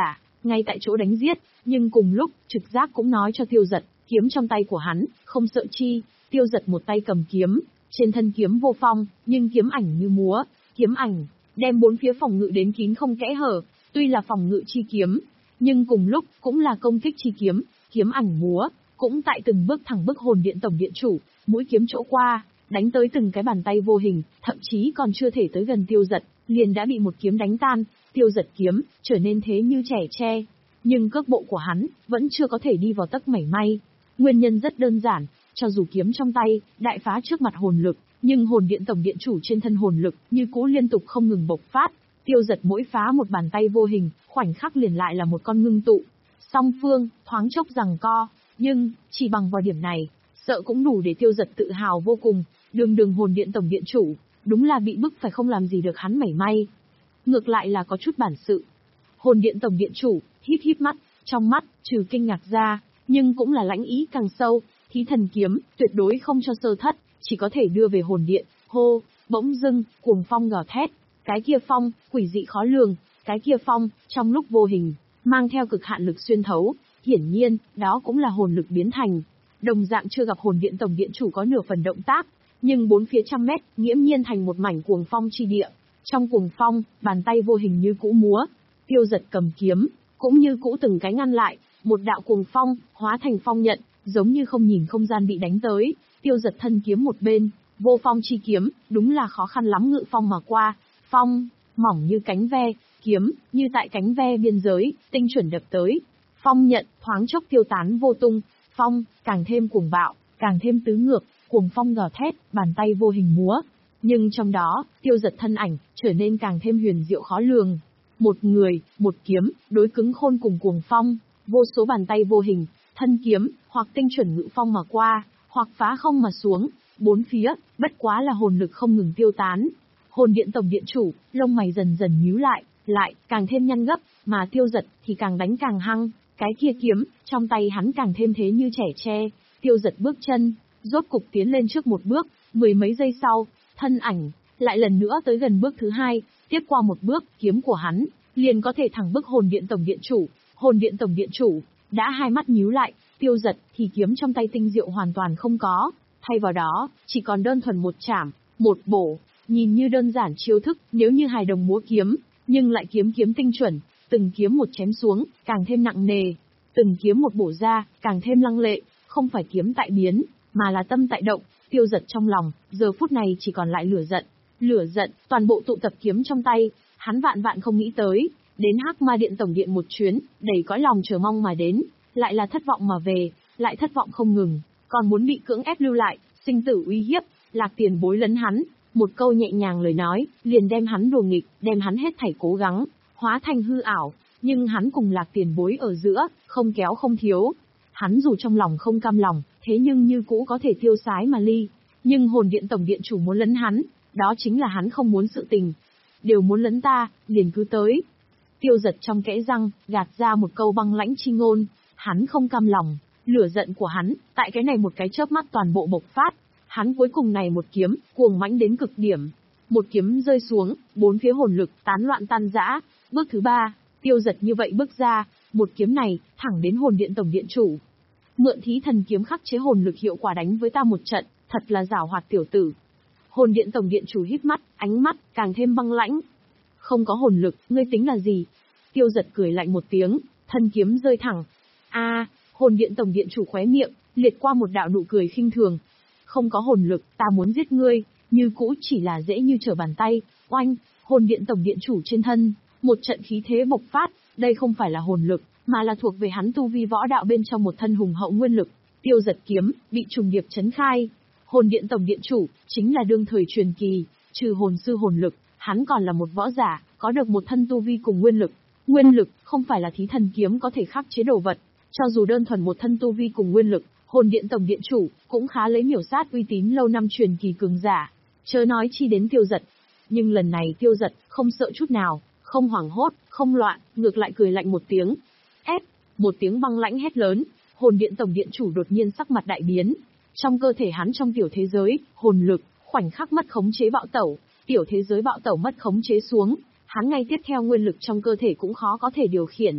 ngay tại chỗ đánh giết, nhưng cùng lúc, trực giác cũng nói cho Tiêu Dật, kiếm trong tay của hắn, không sợ chi. Tiêu Dật một tay cầm kiếm, trên thân kiếm vô phong, nhưng kiếm ảnh như múa, kiếm ảnh đem bốn phía phòng ngự đến kín không kẽ hở, tuy là phòng ngự chi kiếm, nhưng cùng lúc cũng là công kích chi kiếm, kiếm ảnh múa, cũng tại từng bước thẳng bức hồn điện tổng điện chủ, mũi kiếm chỗ qua, đánh tới từng cái bàn tay vô hình, thậm chí còn chưa thể tới gần Tiêu Dật, liền đã bị một kiếm đánh tan. Tiêu Dật kiếm trở nên thế như trẻ tre, nhưng cước bộ của hắn vẫn chưa có thể đi vào tấc mảy may. Nguyên nhân rất đơn giản, cho dù kiếm trong tay đại phá trước mặt hồn lực, nhưng hồn điện tổng điện chủ trên thân hồn lực như cũ liên tục không ngừng bộc phát. Tiêu Dật mỗi phá một bàn tay vô hình, khoảnh khắc liền lại là một con ngưng tụ. Song phương thoáng chốc giằng co, nhưng chỉ bằng vào điểm này, sợ cũng đủ để Tiêu Dật tự hào vô cùng. Đường đường hồn điện tổng điện chủ, đúng là bị bức phải không làm gì được hắn mảy may. Ngược lại là có chút bản sự. Hồn điện tổng điện chủ híp híp mắt, trong mắt trừ kinh ngạc ra, nhưng cũng là lãnh ý càng sâu. Thí thần kiếm tuyệt đối không cho sơ thất, chỉ có thể đưa về hồn điện. Hô, bỗng dưng cuồng phong gào thét, cái kia phong quỷ dị khó lường, cái kia phong trong lúc vô hình mang theo cực hạn lực xuyên thấu, hiển nhiên đó cũng là hồn lực biến thành. Đồng dạng chưa gặp hồn điện tổng điện chủ có nửa phần động tác, nhưng bốn phía trăm mét nghiễm nhiên thành một mảnh cuồng phong chi địa. Trong cuồng phong, bàn tay vô hình như cũ múa, Tiêu Dật cầm kiếm, cũng như cũ từng cái ngăn lại, một đạo cuồng phong hóa thành phong nhận, giống như không nhìn không gian bị đánh tới. Tiêu Dật thân kiếm một bên, vô phong chi kiếm, đúng là khó khăn lắm ngự phong mà qua. Phong mỏng như cánh ve, kiếm như tại cánh ve biên giới, tinh chuẩn đập tới. Phong nhận thoáng chốc tiêu tán vô tung, phong càng thêm cuồng bạo, càng thêm tứ ngược, cuồng phong gào thét, bàn tay vô hình múa. Nhưng trong đó, Tiêu Dật thân ảnh trở nên càng thêm huyền diệu khó lường. Một người, một kiếm, đối cứng khôn cùng cuồng phong, vô số bàn tay vô hình, thân kiếm, hoặc tinh chuẩn ngự phong mà qua, hoặc phá không mà xuống, bốn phía, bất quá là hồn lực không ngừng tiêu tán. Hồn điện tổng điện chủ, lông mày dần dần nhíu lại, lại càng thêm nhăn gấp, mà Tiêu Dật thì càng đánh càng hăng, cái kia kiếm trong tay hắn càng thêm thế như trẻ tre. Tiêu Dật bước chân, rốt cục tiến lên trước một bước, mười mấy giây sau, thân ảnh lại lần nữa tới gần bước thứ hai, tiếp qua một bước, kiếm của hắn liền có thể thẳng bức hồn điện tổng điện chủ. Hồn điện tổng điện chủ đã hai mắt nhíu lại, Tiêu Dật thì kiếm trong tay tinh diệu hoàn toàn không có, thay vào đó chỉ còn đơn thuần một chảm, một bổ, nhìn như đơn giản chiêu thức, nếu như hài đồng múa kiếm, nhưng lại kiếm kiếm tinh chuẩn, từng kiếm một chém xuống, càng thêm nặng nề, từng kiếm một bổ ra, càng thêm lăng lệ, không phải kiếm tại biến, mà là tâm tại động. Tiêu Dật trong lòng, giờ phút này chỉ còn lại lửa giận, lửa giận, toàn bộ tụ tập kiếm trong tay, hắn vạn vạn không nghĩ tới, đến Hắc Ma Điện tổng điện một chuyến, đầy cõi lòng chờ mong mà đến, lại là thất vọng mà về, lại thất vọng không ngừng, còn muốn bị cưỡng ép lưu lại, sinh tử uy hiếp. Lạc Tiền Bối lấn hắn, một câu nhẹ nhàng lời nói, liền đem hắn đùa nghịch, đem hắn hết thảy cố gắng hóa thành hư ảo, nhưng hắn cùng Lạc Tiền Bối ở giữa, không kéo không thiếu. Hắn dù trong lòng không cam lòng, thế nhưng như cũ có thể tiêu sái mà ly. Nhưng hồn điện tổng điện chủ muốn lấn hắn, đó chính là hắn không muốn sự tình. Đều muốn lấn ta, liền cứ tới. Tiêu Dật trong kẽ răng, gạt ra một câu băng lãnh chi ngôn. Hắn không cam lòng, lửa giận của hắn, tại cái này một cái chớp mắt toàn bộ bộc phát. Hắn cuối cùng này một kiếm, cuồng mãnh đến cực điểm. Một kiếm rơi xuống, bốn phía hồn lực tán loạn tan rã. Bước thứ ba, Tiêu Dật như vậy bước ra, một kiếm này, thẳng đến hồn điện tổng điện chủ. Mượn thí thần kiếm khắc chế hồn lực hiệu quả đánh với ta một trận, thật là giảo hoạt tiểu tử. Hồn điện tổng điện chủ híp mắt, ánh mắt càng thêm băng lãnh. Không có hồn lực, ngươi tính là gì? Tiêu Dật cười lạnh một tiếng, thân kiếm rơi thẳng. A, à, hồn điện tổng điện chủ khóe miệng liệt qua một đạo nụ cười khinh thường. Không có hồn lực, ta muốn giết ngươi, như cũ chỉ là dễ như trở bàn tay. Oanh, hồn điện tổng điện chủ trên thân, một trận khí thế bộc phát, đây không phải là hồn lực, mà là thuộc về hắn tu vi võ đạo bên trong một thân hùng hậu nguyên lực. Tiêu Dật kiếm bị trùng điệp chấn khai. Hồn điện tổng điện chủ chính là đương thời truyền kỳ, trừ hồn sư hồn lực, hắn còn là một võ giả, có được một thân tu vi cùng nguyên lực. Nguyên lực không phải là thí thần kiếm có thể khắc chế đồ vật, cho dù đơn thuần một thân tu vi cùng nguyên lực, hồn điện tổng điện chủ cũng khá lấy miểu sát uy tín lâu năm truyền kỳ cường giả. Chớ nói chi đến Tiêu Dật. Nhưng lần này Tiêu Dật không sợ chút nào, không hoảng hốt, không loạn, ngược lại cười lạnh một tiếng. Ép, một tiếng băng lãnh hét lớn, hồn điện tổng điện chủ đột nhiên sắc mặt đại biến. Trong cơ thể hắn trong tiểu thế giới, hồn lực, khoảnh khắc mất khống chế bạo tẩu, tiểu thế giới bạo tẩu mất khống chế xuống, hắn ngay tiếp theo nguyên lực trong cơ thể cũng khó có thể điều khiển.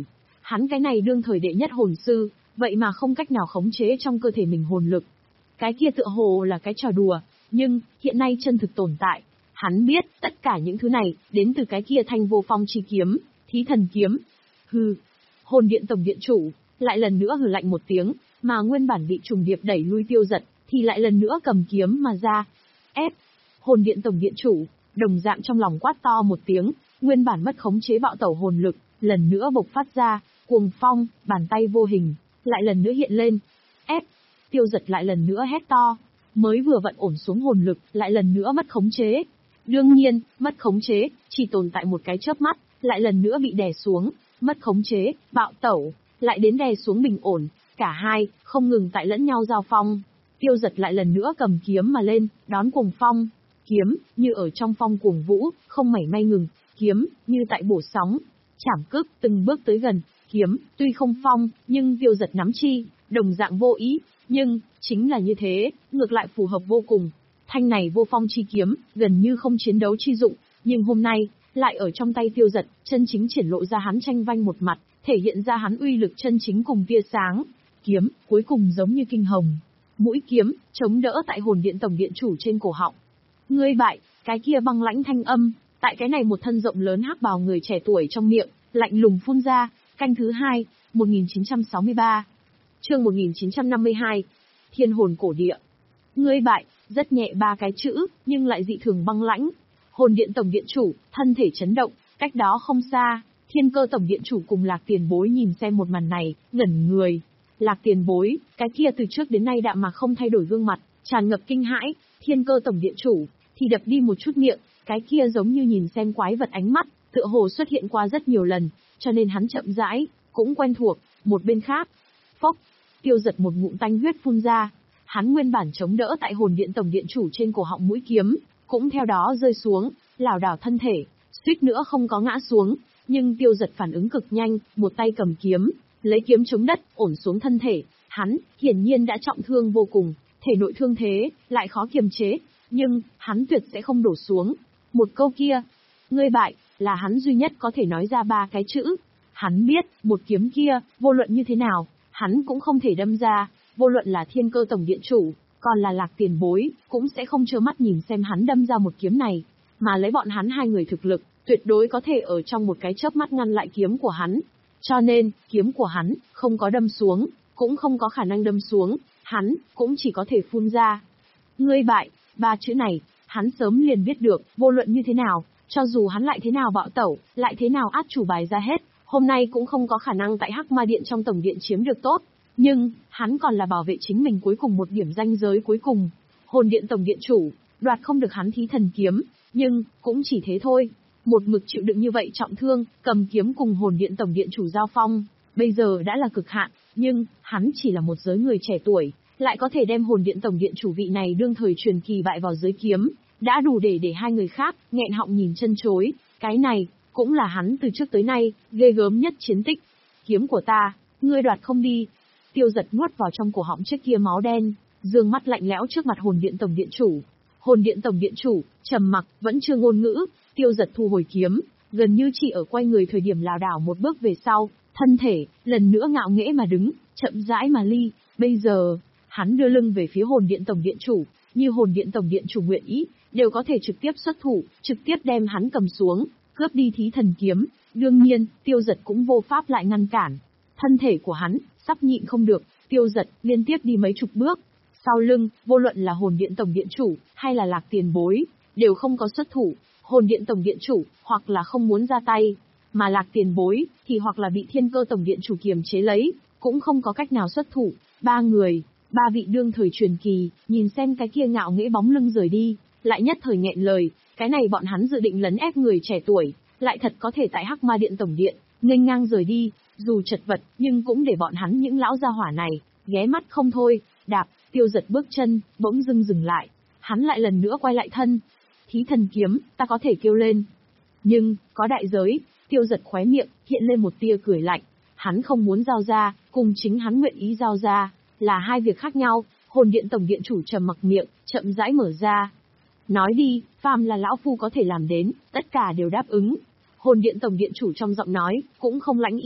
Hắn cái này đương thời đệ nhất hồn sư, vậy mà không cách nào khống chế trong cơ thể mình hồn lực. Cái kia tựa hồ là cái trò đùa, nhưng, hiện nay chân thực tồn tại. Hắn biết, tất cả những thứ này, đến từ cái kia thanh vô phong chi kiếm, thí thần kiếm. Hừ. Hồn điện tổng điện chủ, lại lần nữa hừ lạnh một tiếng, mà nguyên bản bị trùng điệp đẩy lui Tiêu Dật, thì lại lần nữa cầm kiếm mà ra. Ép. Hồn điện tổng điện chủ, đồng dạng trong lòng quát to một tiếng, nguyên bản mất khống chế bạo tẩu hồn lực, lần nữa bộc phát ra, cuồng phong, bàn tay vô hình, lại lần nữa hiện lên. Ép. Tiêu Dật lại lần nữa hét to, mới vừa vận ổn xuống hồn lực, lại lần nữa mất khống chế. Đương nhiên, mất khống chế, chỉ tồn tại một cái chớp mắt, lại lần nữa bị đè xuống, mất khống chế, bạo tẩu, lại đến đè xuống bình ổn, cả hai, không ngừng tại lẫn nhau giao phong. Tiêu Dật lại lần nữa cầm kiếm mà lên, đón cuồng phong. Kiếm, như ở trong phong cuồng vũ, không mảy may ngừng, kiếm, như tại bổ sóng. Chảm cước, từng bước tới gần, kiếm, tuy không phong, nhưng Tiêu Dật nắm chi, đồng dạng vô ý, nhưng, chính là như thế, ngược lại phù hợp vô cùng. Thanh này vô phong chi kiếm, gần như không chiến đấu chi dụng, nhưng hôm nay, lại ở trong tay Tiêu Dật, chân chính triển lộ ra hắn tranh vanh một mặt, thể hiện ra hắn uy lực chân chính cùng tia sáng. Kiếm, cuối cùng giống như kinh hồng. Mũi kiếm, chống đỡ tại hồn điện tổng điện chủ trên cổ họng. Ngươi bại, cái kia băng lãnh thanh âm, tại cái này một thân rộng lớn hắc bào người trẻ tuổi trong miệng, lạnh lùng phun ra. Canh thứ hai, một nghìn chín trăm sáu mươi ba. Chương một nghìn chín trăm năm mươi hai. Thiên hồn cổ địa. Ngươi bại, rất nhẹ ba cái chữ, nhưng lại dị thường băng lãnh. Hồn điện tổng điện chủ, thân thể chấn động, cách đó không xa, Thiên Cơ tổng điện chủ cùng Lạc Tiền Bối nhìn xem một màn này, ngẩn người. Lạc Tiền Bối, cái kia từ trước đến nay đạm mà không thay đổi gương mặt, tràn ngập kinh hãi. Thiên Cơ tổng điện chủ thì đập đi một chút miệng, cái kia giống như nhìn xem quái vật ánh mắt, tựa hồ xuất hiện qua rất nhiều lần, cho nên hắn chậm rãi, cũng quen thuộc. Một bên khác, phốc, Tiêu Dật một ngụm tanh huyết phun ra. Hắn nguyên bản chống đỡ tại hồn điện tổng điện chủ trên cổ họng mũi kiếm, cũng theo đó rơi xuống, lảo đảo thân thể, suýt nữa không có ngã xuống, nhưng Tiêu Dật phản ứng cực nhanh, một tay cầm kiếm, lấy kiếm chống đất, ổn xuống thân thể. Hắn, hiển nhiên đã trọng thương vô cùng, thể nội thương thế, lại khó kiềm chế, nhưng, hắn tuyệt sẽ không đổ xuống. Một câu kia, ngươi bại, là hắn duy nhất có thể nói ra ba cái chữ. Hắn biết, một kiếm kia, vô luận như thế nào, hắn cũng không thể đâm ra, vô luận là Thiên Cơ tổng điện chủ, còn là Lạc Tiền Bối, cũng sẽ không trơ mắt nhìn xem hắn đâm ra một kiếm này, mà lấy bọn hắn hai người thực lực, tuyệt đối có thể ở trong một cái chớp mắt ngăn lại kiếm của hắn. Cho nên, kiếm của hắn, không có đâm xuống, cũng không có khả năng đâm xuống, hắn, cũng chỉ có thể phun ra. Ngươi bại, ba chữ này, hắn sớm liền biết được, vô luận như thế nào, cho dù hắn lại thế nào bạo tẩu, lại thế nào át chủ bài ra hết, hôm nay cũng không có khả năng tại Hắc Ma Điện trong tổng điện chiếm được tốt. Nhưng, hắn còn là bảo vệ chính mình cuối cùng một điểm ranh giới cuối cùng. Hồn điện tổng điện chủ, đoạt không được hắn thí thần kiếm, nhưng, cũng chỉ thế thôi. Một mực chịu đựng như vậy trọng thương, cầm kiếm cùng hồn điện tổng điện chủ giao phong, bây giờ đã là cực hạn, nhưng, hắn chỉ là một giới người trẻ tuổi, lại có thể đem hồn điện tổng điện chủ vị này đương thời truyền kỳ bại vào giới kiếm, đã đủ để để hai người khác, nghẹn họng nhìn chân chối. Cái này, cũng là hắn từ trước tới nay, ghê gớm nhất chiến tích. Kiếm của ta, ngươi đoạt không đi. Tiêu Dật nuốt vào trong cổ họng chiếc kia máu đen, dương mắt lạnh lẽo trước mặt hồn điện tổng điện chủ. Hồn điện tổng điện chủ, trầm mặc, vẫn chưa ngôn ngữ. Tiêu Dật thu hồi kiếm, gần như chỉ ở quay người thời điểm lảo đảo một bước về sau, thân thể, lần nữa ngạo nghễ mà đứng, chậm rãi mà ly. Bây giờ, hắn đưa lưng về phía hồn điện tổng điện chủ, như hồn điện tổng điện chủ nguyện ý, đều có thể trực tiếp xuất thủ, trực tiếp đem hắn cầm xuống, cướp đi thí thần kiếm. Đương nhiên, Tiêu Dật cũng vô pháp lại ngăn cản. Thân thể của hắn, sắp nhịn không được, Tiêu Dật liên tiếp đi mấy chục bước. Sau lưng, vô luận là hồn điện tổng điện chủ, hay là Lạc Tiền Bối, đều không có xuất thủ. Hồn điện tổng điện chủ, hoặc là không muốn ra tay, mà Lạc Tiền Bối, thì hoặc là bị Thiên Cơ tổng điện chủ kiềm chế lấy, cũng không có cách nào xuất thủ. Ba người, ba vị đương thời truyền kỳ, nhìn xem cái kia ngạo nghễ bóng lưng rời đi, lại nhất thời nghẹn lời. Cái này bọn hắn dự định lấn ép người trẻ tuổi, lại thật có thể tại Hắc Ma Điện tổng điện, nghênh ngang rời đi, dù chật vật, nhưng cũng để bọn hắn những lão gia hỏa này, ghé mắt không thôi. Đạp, Tiêu Dật bước chân, bỗng dưng dừng lại. Hắn lại lần nữa quay lại thân. Thí thần kiếm, ta có thể kêu lên. Nhưng, có đại giới. Tiêu Dật khóe miệng, hiện lên một tia cười lạnh. Hắn không muốn giao ra, cùng chính hắn nguyện ý giao ra, là hai việc khác nhau. Hồn điện tổng điện chủ trầm mặc miệng, chậm rãi mở ra. Nói đi, phàm là lão phu có thể làm đến, tất cả đều đáp ứng. Hồn điện tổng điện chủ trong giọng nói, cũng không lãnh ý.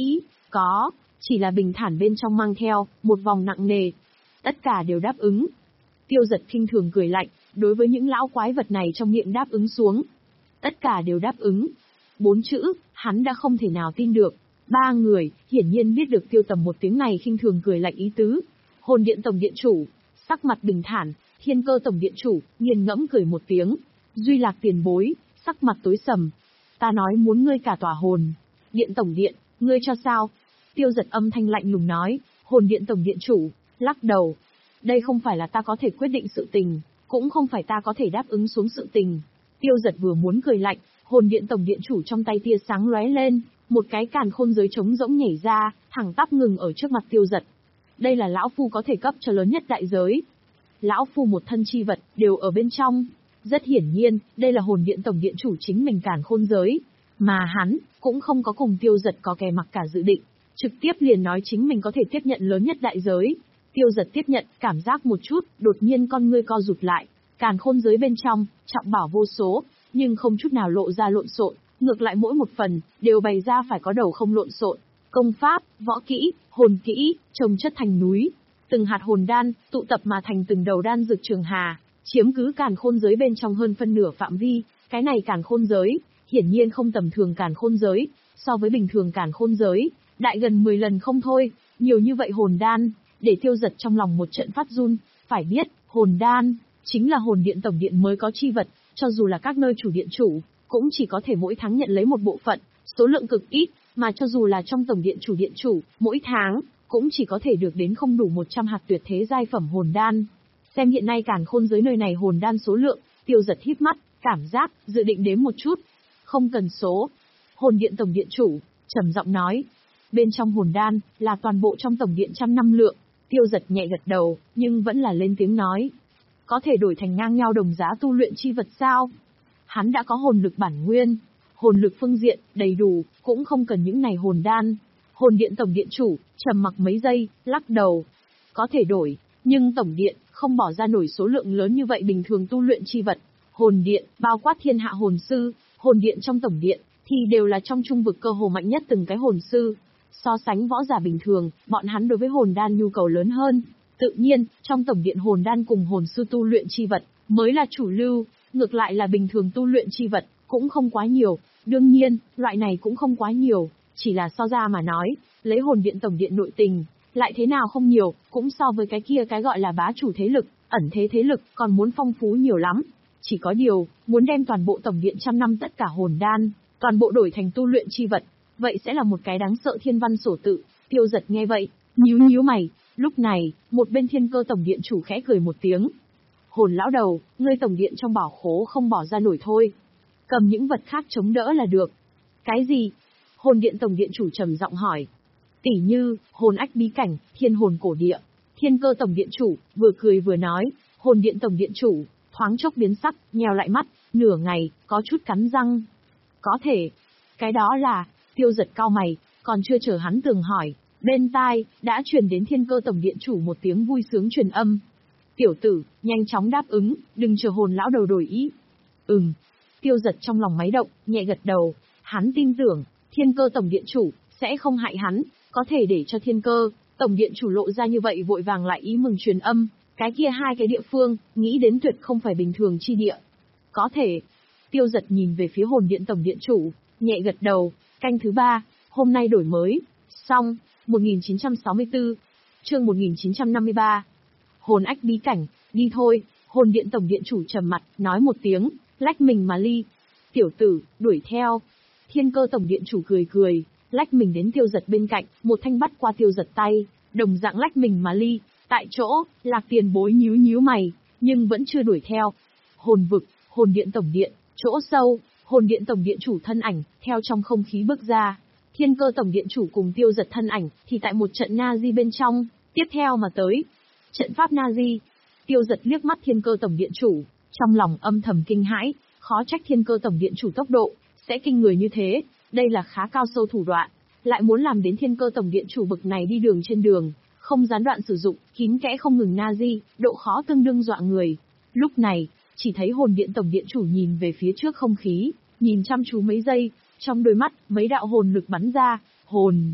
Có, chỉ là bình thản bên trong mang theo một vòng nặng nề. Tất cả đều đáp ứng. Tiêu Giật khinh thường cười lạnh, đối với những lão quái vật này trong miệng đáp ứng xuống. Tất cả đều đáp ứng. Bốn chữ, hắn đã không thể nào tin được. Ba người, hiển nhiên biết được Tiêu Tầm một tiếng này khinh thường cười lạnh ý tứ. Hồn Điện Tổng Điện Chủ, sắc mặt bình thản, Thiên Cơ Tổng Điện Chủ, nghiền ngẫm cười một tiếng. Duy Lạc Tiền Bối, sắc mặt tối sầm. Ta nói muốn ngươi cả tòa hồn Điện Tổng Điện, ngươi cho sao? Tiêu Giật âm thanh lạnh lùng nói. Hồn Điện Tổng Điện Chủ, lắc đầu. Đây không phải là ta có thể quyết định sự tình, cũng không phải ta có thể đáp ứng xuống sự tình. Tiêu Giật vừa muốn cười lạnh, Hồn Điện Tổng Điện Chủ trong tay tia sáng lóe lên, một cái càn khôn giới trống rỗng nhảy ra, thẳng tắp ngừng ở trước mặt Tiêu Giật. Đây là lão phu có thể cấp cho lớn nhất đại giới. Lão phu một thân chi vật đều ở bên trong. Rất hiển nhiên, đây là Hồn Điện Tổng Điện Chủ chính mình càn khôn giới, mà hắn cũng không có cùng Tiêu Giật có kè mặc cả dự định, trực tiếp liền nói chính mình có thể tiếp nhận lớn nhất đại giới. Tiêu Giật tiếp nhận, cảm giác một chút, đột nhiên con ngươi co rụt lại. Càn khôn giới bên trong, trọng bảo vô số, nhưng không chút nào lộ ra lộn xộn, ngược lại mỗi một phần đều bày ra phải có đầu không lộn xộn. Công pháp, võ kỹ, hồn kỹ, trồng chất thành núi, từng hạt hồn đan tụ tập mà thành từng đầu đan dược trường hà, chiếm cứ càn khôn giới bên trong hơn phân nửa phạm vi. Cái này càn khôn giới, hiển nhiên không tầm thường càn khôn giới, so với bình thường càn khôn giới, đại gần mười lần không thôi. Nhiều như vậy hồn đan, để Tiêu Giật trong lòng một trận phát run. Phải biết, hồn đan chính là Hồn Điện Tổng Điện mới có chi vật, cho dù là các nơi chủ điện chủ, cũng chỉ có thể mỗi tháng nhận lấy một bộ phận, số lượng cực ít, mà cho dù là trong Tổng Điện chủ điện chủ, mỗi tháng cũng chỉ có thể được đến không đủ một trăm hạt tuyệt thế giai phẩm hồn đan. Xem hiện nay càn khôn giới nơi này hồn đan số lượng, Tiêu Giật híp mắt, cảm giác, dự định đếm một chút. Không cần số. Hồn Điện Tổng Điện chủ trầm giọng nói, bên trong hồn đan là toàn bộ trong Tổng Điện trăm năm lượng. Tiêu Giật nhẹ gật đầu, nhưng vẫn là lên tiếng nói, có thể đổi thành ngang nhau đồng giá tu luyện chi vật sao? Hắn đã có hồn lực bản nguyên, hồn lực phương diện đầy đủ, cũng không cần những này hồn đan. Hồn Điện Tổng Điện chủ trầm mặc mấy giây, lắc đầu, có thể đổi, nhưng Tổng Điện không bỏ ra nổi số lượng lớn như vậy bình thường tu luyện chi vật. Hồn Điện bao quát thiên hạ hồn sư, hồn điện trong Tổng Điện thì đều là trong trung vực cơ hồ mạnh nhất từng cái hồn sư. So sánh võ giả bình thường, bọn hắn đối với hồn đan nhu cầu lớn hơn. Tự nhiên, trong Tổng Điện hồn đan cùng hồn sư tu luyện chi vật mới là chủ lưu, ngược lại là bình thường tu luyện chi vật cũng không quá nhiều. Đương nhiên, loại này cũng không quá nhiều, chỉ là so ra mà nói, lấy Hồn Điện Tổng Điện nội tình, lại thế nào không nhiều, cũng so với cái kia cái gọi là bá chủ thế lực, ẩn thế thế lực còn muốn phong phú nhiều lắm. Chỉ có điều, muốn đem toàn bộ Tổng Điện trăm năm tất cả hồn đan, toàn bộ đổi thành tu luyện chi vật, vậy sẽ là một cái đáng sợ thiên văn sổ tự. Tiêu Giật nghe vậy, nhíu nhíu mày. Lúc này, một bên Thiên Cơ Tổng Điện chủ khẽ cười một tiếng. Hồn lão đầu, ngươi Tổng Điện trong bảo khố không bỏ ra nổi thôi. Cầm những vật khác chống đỡ là được. Cái gì? Hồn Điện Tổng Điện chủ trầm giọng hỏi. Tỉ như, hồn ách bí cảnh, thiên hồn cổ địa. Thiên Cơ Tổng Điện chủ vừa cười vừa nói. Hồn Điện Tổng Điện chủ thoáng chốc biến sắc, nheo lại mắt, nửa ngày, có chút cắn răng. Có thể. Cái đó là, Tiêu Giật cau mày, còn chưa chờ hắn tường hỏi. Bên tai, đã truyền đến Thiên Cơ Tổng Điện chủ một tiếng vui sướng truyền âm. Tiểu tử, nhanh chóng đáp ứng, đừng chờ hồn lão đầu đổi ý. Ừm. Tiêu Giật trong lòng máy động, nhẹ gật đầu. Hắn tin tưởng, Thiên Cơ Tổng Điện chủ sẽ không hại hắn, có thể để cho Thiên Cơ Tổng Điện chủ lộ ra như vậy vội vàng lại ý mừng truyền âm. Cái kia hai cái địa phương, nghĩ đến tuyệt không phải bình thường chi địa. Có thể. Tiêu Giật nhìn về phía Hồn Điện Tổng Điện chủ, nhẹ gật đầu. Canh thứ ba, hôm nay đổi mới. Xong. một nghìn chín trăm sáu mươi tư, chương một nghìn chín trăm năm mươi ba. Hồn ách bí cảnh, đi thôi. Hồn Điện Tổng Điện chủ trầm mặt, nói một tiếng, lách mình mà ly. Tiểu tử, đuổi theo. Thiên Cơ Tổng Điện chủ cười cười, lách mình đến Tiêu Giật bên cạnh, một thanh bắt qua Tiêu Giật tay, đồng dạng lách mình mà ly. Tại chỗ, Lạc Tiền Bối nhíu nhíu mày, nhưng vẫn chưa đuổi theo. Hồn vực, Hồn Điện Tổng Điện, chỗ sâu, Hồn Điện Tổng Điện chủ thân ảnh, theo trong không khí bước ra. Thiên Cơ Tổng Điện chủ cùng Tiêu Giật thân ảnh, thì tại một trận Nazi bên trong, tiếp theo mà tới. Trận pháp Nazi. Tiêu Giật liếc mắt Thiên Cơ Tổng Điện chủ, trong lòng âm thầm kinh hãi, khó trách Thiên Cơ Tổng Điện chủ tốc độ sẽ kinh người như thế, đây là khá cao sâu thủ đoạn, lại muốn làm đến Thiên Cơ Tổng Điện chủ bực này đi đường trên đường, không gián đoạn sử dụng, kín kẽ không ngừng Nazi, độ khó tương đương dọa người. Lúc này, chỉ thấy Hồn Điện Tổng Điện chủ nhìn về phía trước không khí, nhìn chăm chú mấy giây, trong đôi mắt, mấy đạo hồn lực bắn ra, hồn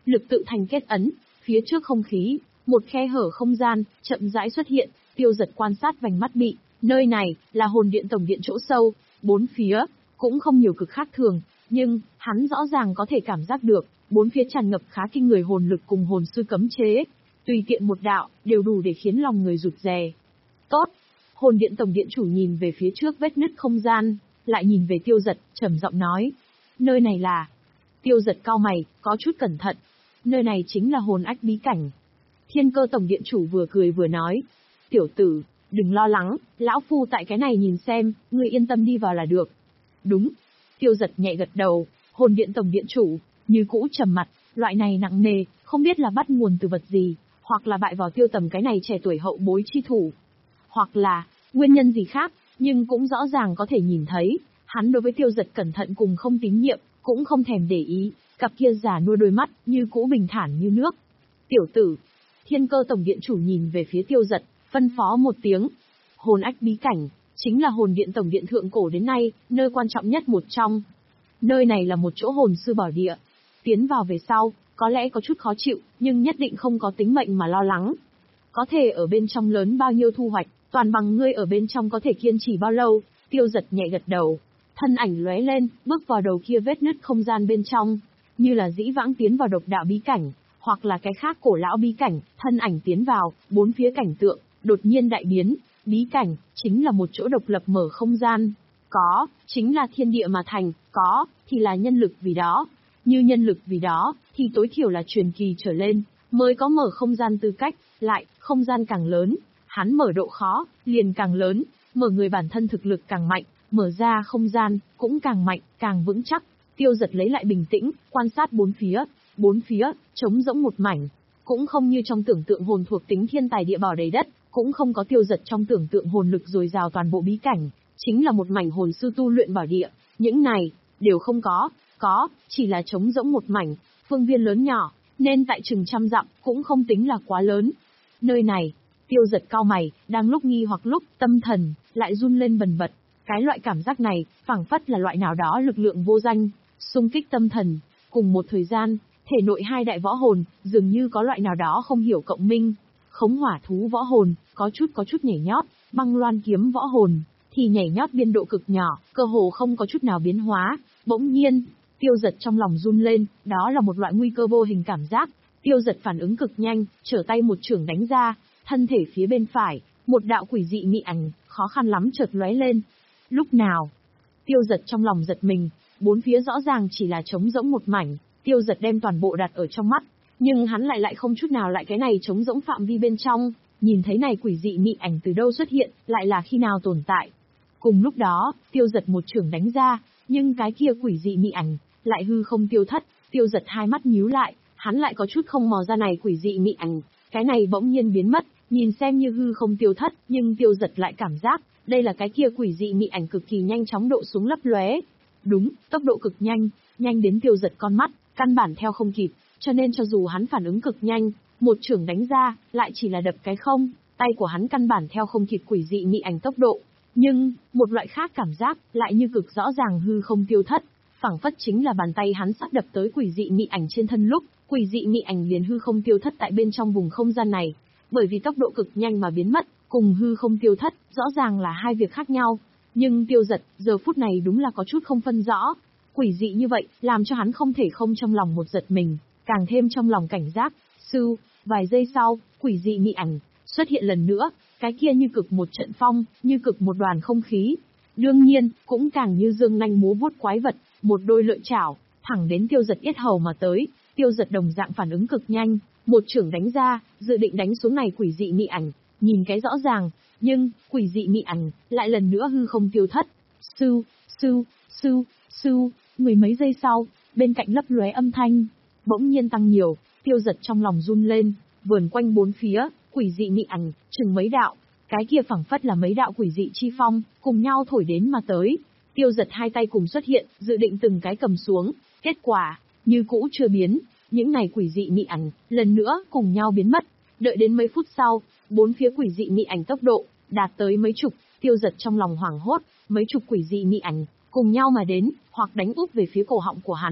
lực tự thành kết ấn, phía trước không khí, một khe hở không gian, chậm rãi xuất hiện, Tiêu Dật quan sát vành mắt bị, nơi này, là hồn điện tổng điện chỗ sâu, bốn phía, cũng không nhiều cực khác thường, nhưng, hắn rõ ràng có thể cảm giác được, bốn phía tràn ngập khá kinh người hồn lực cùng hồn sư cấm chế, tùy tiện một đạo, đều đủ để khiến lòng người rụt rè. Tốt! Hồn điện tổng điện chủ nhìn về phía trước vết nứt không gian, lại nhìn về Tiêu Dật, trầm giọng nói. Nơi này là... Tiêu Dật cau mày, có chút cẩn thận. Nơi này chính là hồn ách bí cảnh. Thiên Cơ tổng điện chủ vừa cười vừa nói. Tiểu tử, đừng lo lắng, lão phu tại cái này nhìn xem, ngươi yên tâm đi vào là được. Đúng. Tiêu Dật nhẹ gật đầu, hồn điện tổng điện chủ, như cũ trầm mặt, loại này nặng nề, không biết là bắt nguồn từ vật gì, hoặc là bại vào Tiêu Tầm cái này trẻ tuổi hậu bối chi thủ, hoặc là nguyên nhân gì khác, nhưng cũng rõ ràng có thể nhìn thấy, hắn đối với Tiêu Dật cẩn thận cùng không tín nhiệm, cũng không thèm để ý, cặp kia già nua đôi mắt, như cũ bình thản như nước. Tiểu tử, Thiên Cơ tổng điện chủ nhìn về phía Tiêu Dật, phân phó một tiếng. Hồn ách bí cảnh, chính là hồn điện tổng điện thượng cổ đến nay, nơi quan trọng nhất một trong. Nơi này là một chỗ hồn sư bảo địa. Tiến vào về sau, có lẽ có chút khó chịu, nhưng nhất định không có tính mệnh mà lo lắng. Có thể ở bên trong lớn bao nhiêu thu hoạch, toàn bằng ngươi ở bên trong có thể kiên trì bao lâu. Tiêu Dật nhẹ gật đầu, thân ảnh lóe lên, bước vào đầu kia vết nứt không gian bên trong, như là dĩ vãng tiến vào độc đạo bí cảnh, hoặc là cái khác cổ lão bí cảnh, thân ảnh tiến vào, bốn phía cảnh tượng, đột nhiên đại biến, bí cảnh, chính là một chỗ độc lập mở không gian. Có, chính là thiên địa mà thành, có, thì là nhân lực vì đó. Như nhân lực vì đó, thì tối thiểu là truyền kỳ trở lên, mới có mở không gian tư cách, lại, không gian càng lớn, hắn mở độ khó, liền càng lớn, mở người bản thân thực lực càng mạnh, mở ra không gian, cũng càng mạnh, càng vững chắc. Tiêu Dật lấy lại bình tĩnh, quan sát bốn phía, bốn phía, trống rỗng một mảnh, cũng không như trong tưởng tượng hồn thuộc tính thiên tài địa bảo đầy đất, cũng không có Tiêu Dật trong tưởng tượng hồn lực dồi dào toàn bộ bí cảnh, chính là một mảnh hồn sư tu luyện bảo địa, những này, đều không có, có, chỉ là trống rỗng một mảnh, phương viên lớn nhỏ, nên tại chừng trăm dặm, cũng không tính là quá lớn. Nơi này, Tiêu Dật cau mày, đang lúc nghi hoặc lúc, tâm thần, lại run lên bần bật, cái loại cảm giác này, phảng phất là loại nào đó lực lượng vô danh, xung kích tâm thần, cùng một thời gian, thể nội hai đại võ hồn, dường như có loại nào đó không hiểu cộng minh. Khống hỏa thú võ hồn, có chút có chút nhảy nhót, băng loan kiếm võ hồn, thì nhảy nhót biên độ cực nhỏ, cơ hồ không có chút nào biến hóa. Bỗng nhiên, Tiêu Dật trong lòng run lên, đó là một loại nguy cơ vô hình cảm giác. Tiêu Dật phản ứng cực nhanh, trở tay một chưởng đánh ra, thân thể phía bên phải, một đạo quỷ dị mị ảnh, khó khăn lắm chợt lóe lên. Lúc nào? Tiêu Dật trong lòng giật mình, bốn phía rõ ràng chỉ là trống rỗng một mảnh, Tiêu Dật đem toàn bộ đặt ở trong mắt, nhưng hắn lại lại không chút nào lại cái này trống rỗng phạm vi bên trong, nhìn thấy này quỷ dị mị ảnh từ đâu xuất hiện, lại là khi nào tồn tại. Cùng lúc đó, Tiêu Dật một chưởng đánh ra, nhưng cái kia quỷ dị mị ảnh lại hư không tiêu thất. Tiêu Dật hai mắt nhíu lại, hắn lại có chút không mò ra này quỷ dị mị ảnh, cái này bỗng nhiên biến mất, nhìn xem như hư không tiêu thất, nhưng Tiêu Dật lại cảm giác, đây là cái kia quỷ dị mị ảnh cực kỳ nhanh chóng độ xuống lấp lóe. Đúng, tốc độ cực nhanh, nhanh đến Tiêu Dật con mắt, căn bản theo không kịp, cho nên cho dù hắn phản ứng cực nhanh, một chưởng đánh ra, lại chỉ là đập cái không, tay của hắn căn bản theo không kịp quỷ dị mị ảnh tốc độ. Nhưng, một loại khác cảm giác, lại như cực rõ ràng hư không tiêu thất, phảng phất chính là bàn tay hắn sắp đập tới quỷ dị mị ảnh trên thân lúc, quỷ dị mị ảnh liền hư không tiêu thất tại bên trong vùng không gian này, bởi vì tốc độ cực nhanh mà biến mất, cùng hư không tiêu thất, rõ ràng là hai việc khác nhau. Nhưng Tiêu Dật, giờ phút này đúng là có chút không phân rõ, quỷ dị như vậy, làm cho hắn không thể không trong lòng một giật mình, càng thêm trong lòng cảnh giác. Sư, vài giây sau, quỷ dị mị ảnh xuất hiện lần nữa, cái kia như cực một trận phong, như cực một đoàn không khí. Đương nhiên, cũng càng như dương nanh múa vuốt quái vật, một đôi lợi chảo, thẳng đến Tiêu Dật yết hầu mà tới. Tiêu Dật đồng dạng phản ứng cực nhanh, một chưởng đánh ra, dự định đánh xuống này quỷ dị mị ảnh, nhìn cái rõ ràng, nhưng, quỷ dị mị ảnh, lại lần nữa hư không tiêu thất. Sư, sư, sư, sư, mười mấy giây sau, bên cạnh lấp lóe âm thanh, bỗng nhiên tăng nhiều. Tiêu Dật trong lòng run lên, vườn quanh bốn phía, quỷ dị mị ảnh, chừng mấy đạo, cái kia phảng phất là mấy đạo quỷ dị chi phong, cùng nhau thổi đến mà tới. Tiêu Dật hai tay cùng xuất hiện, dự định từng cái cầm xuống, kết quả, như cũ chưa biến, những này quỷ dị mị ảnh, lần nữa, cùng nhau biến mất. Đợi đến mấy phút sau, bốn phía quỷ dị mị ảnh tốc độ, đạt tới mấy chục. Tiêu Dật trong lòng hoảng hốt, mấy chục quỷ dị mị ảnh, cùng nhau mà đến, hoặc đánh úp về phía cổ họng của hắn,